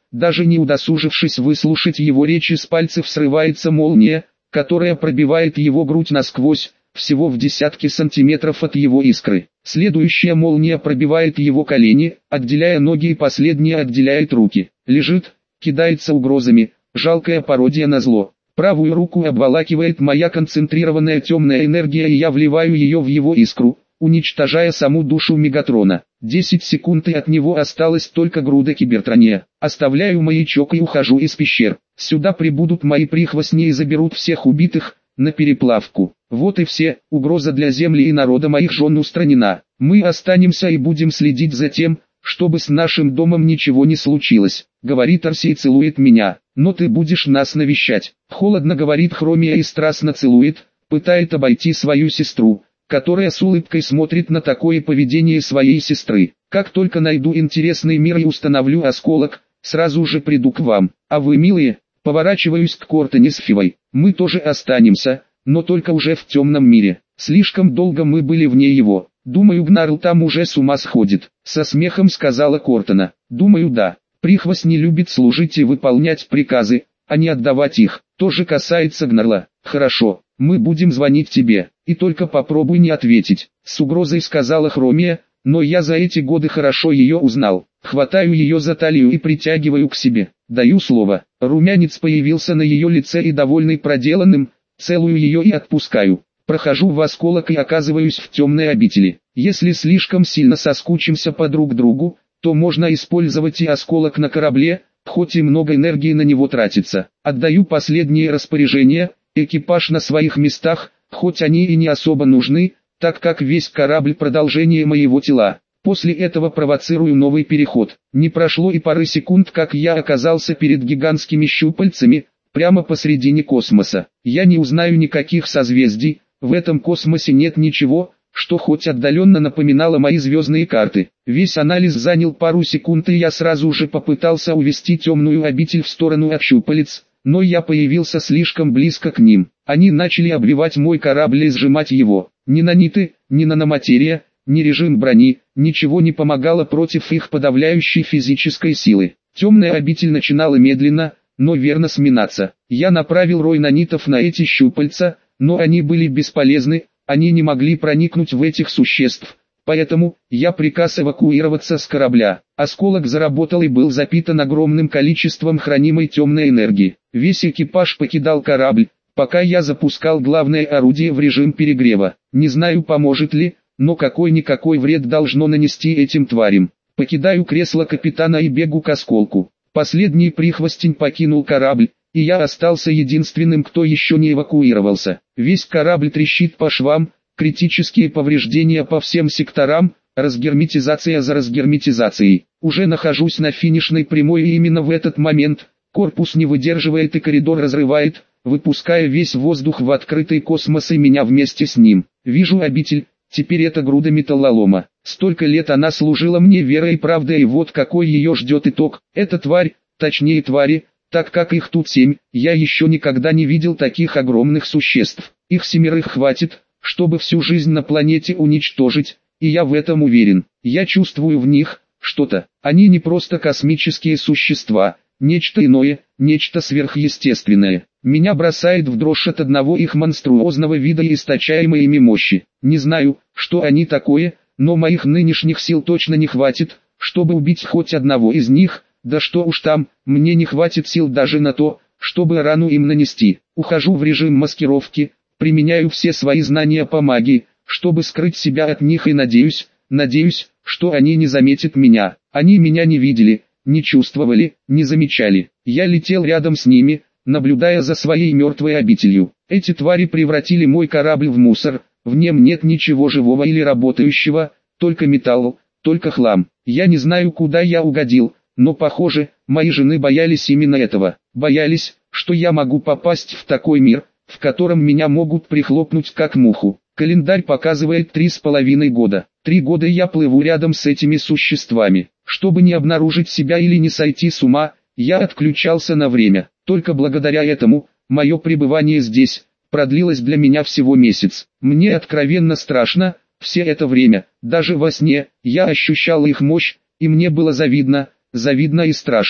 Speaker 1: даже не удосужившись выслушать его речи, с пальцев срывается молния, которая пробивает его грудь насквозь, всего в десятки сантиметров от его искры. Следующая молния пробивает его колени, отделяя ноги, и последняя отделяет руки. Лежит, кидается угрозами, жалкая пародия на зло. Правую руку обволакивает моя концентрированная темная энергия, и я вливаю ее в его искру, уничтожая саму душу Мегатрона. Десять секунд, и от него осталась только груда кибертрания. Оставляю маячок и ухожу из пещер. Сюда прибудут мои прихвостни и заберут всех убитых на переплавку. Вот и все, угроза для земли и народа моих жен устранена. Мы останемся и будем следить за тем, чтобы с нашим домом ничего не случилось, говорит Арси и целует меня. Но ты будешь нас навещать. Холодно говорит Хромия и страстно целует, пытает обойти свою сестру, которая с улыбкой смотрит на такое поведение своей сестры. Как только найду интересный мир и установлю осколок, сразу же приду к вам. А вы, милые, поворачиваюсь к Кортани с Фивой. Мы тоже останемся, но только уже в темном мире. Слишком долго мы были вне его. Думаю, Гнарл там уже с ума сходит. Со смехом сказала Кортана. Думаю, да. Прихвостни любит служить и выполнять приказы, а не отдавать их. То же касается Гнарла. Хорошо, мы будем звонить тебе, и только попробуй не ответить. С угрозой сказала Хромия, но я за эти годы хорошо ее узнал. Хватаю ее за талию и притягиваю к себе. Даю слово. Румянец появился на ее лице, и довольный проделанным, целую ее и отпускаю. Прохожу в осколок и оказываюсь в темной обители. Если слишком сильно соскучимся по друг другу, то можно использовать и осколок на корабле, хоть и много энергии на него тратится. Отдаю последние распоряжения, экипаж на своих местах, хоть они и не особо нужны, так как весь корабль продолжение моего тела. После этого провоцирую новый переход. Не прошло и пары секунд, как я оказался перед гигантскими щупальцами, прямо посредине космоса. Я не узнаю никаких созвездий, в этом космосе нет ничего, что хоть отдаленно напоминало мои звездные карты. Весь анализ занял пару секунд, и я сразу же попытался увести темную обитель в сторону от щупалец, но я появился слишком близко к ним. Они начали обвивать мой корабль и сжимать его. Ни наниты, ни наноматерия, ни режим брони, ничего не помогало против их подавляющей физической силы. Темная обитель начинала медленно, но верно сминаться. Я направил рой нанитов на эти щупальца, но они были бесполезны, они не могли проникнуть в этих существ. Поэтому, я приказ эвакуироваться с корабля. Осколок заработал и был запитан огромным количеством хранимой темной энергии. Весь экипаж покидал корабль, пока я запускал главное орудие в режим перегрева. Не знаю, поможет ли, но какой-никакой вред должно нанести этим тварям. Покидаю кресло капитана и бегу к осколку. Последний прихвостень покинул корабль, и я остался единственным, кто еще не эвакуировался. Весь корабль трещит по швам, критические повреждения по всем секторам, разгерметизация за разгерметизацией. Уже нахожусь на финишной прямой, и именно в этот момент корпус не выдерживает и коридор разрывает, выпуская весь воздух в открытый космос и меня вместе с ним. Вижу обитель, теперь это груда металлолома. Столько лет она служила мне верой и правдой, и вот какой ее ждет итог. Эта тварь, точнее твари, так как их тут семь, я еще никогда не видел таких огромных существ. Их семерых хватит, чтобы всю жизнь на планете уничтожить, и я в этом уверен. Я чувствую в них что-то. Они не просто космические существа, нечто иное, нечто сверхъестественное. Меня бросает в дрожь от одного их монструозного вида и источаемой ими мощи. Не знаю, что они такое, но моих нынешних сил точно не хватит, чтобы убить хоть одного из них. Да что уж там, мне не хватит сил даже на то, чтобы рану им нанести. Ухожу в режим маскировки, применяю все свои знания по магии, чтобы скрыть себя от них, и надеюсь, надеюсь, что они не заметят меня. Они меня не видели, не чувствовали, не замечали. Я летел рядом с ними, наблюдая за своей мертвой обителью. Эти твари превратили мой корабль в мусор, в нем нет ничего живого или работающего, только металл, только хлам. Я не знаю, куда я угодил. Но, похоже, мои жены боялись именно этого. Боялись, что я могу попасть в такой мир, в котором меня могут прихлопнуть как муху. Календарь показывает три с половиной года. Три года я плыву рядом с этими существами. Чтобы не обнаружить себя или не сойти с ума, я отключался на время. Только благодаря этому, мое пребывание здесь, продлилось для меня всего месяц. Мне откровенно страшно, все это время, даже во сне, я ощущал их мощь, и мне было завидно. Завидно и страшно.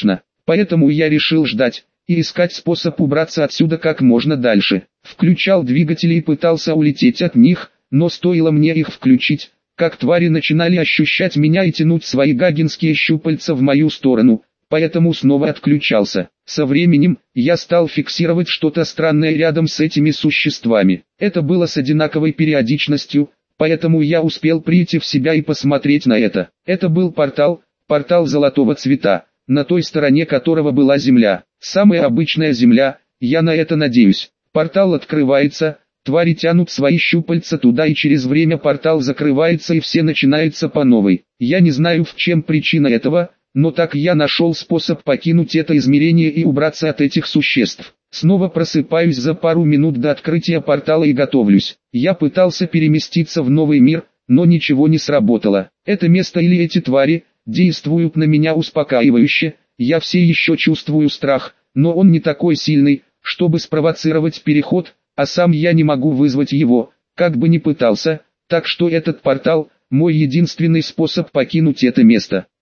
Speaker 1: Поэтому я решил ждать и искать способ убраться отсюда как можно дальше. Включал двигатели и пытался улететь от них, но стоило мне их включить, как твари начинали ощущать меня и тянуть свои гаггинские щупальца в мою сторону, поэтому снова отключался. Со временем, я стал фиксировать что-то странное рядом с этими существами. Это было с одинаковой периодичностью, поэтому я успел прийти в себя и посмотреть на это. Это был портал, портал золотого цвета, на той стороне которого была земля. Самая обычная земля, я на это надеюсь. Портал открывается, твари тянут свои щупальца туда и через время портал закрывается и все начинается по новой. Я не знаю, в чем причина этого, но так я нашел способ покинуть это измерение и убраться от этих существ. Снова просыпаюсь за пару минут до открытия портала и готовлюсь. Я пытался переместиться в новый мир, но ничего не сработало. Это место или эти твари действуют на меня успокаивающе. Я все еще чувствую страх, но он не такой сильный, чтобы спровоцировать переход, а сам я не могу вызвать его, как бы ни пытался, так что этот портал – мой единственный способ покинуть это место.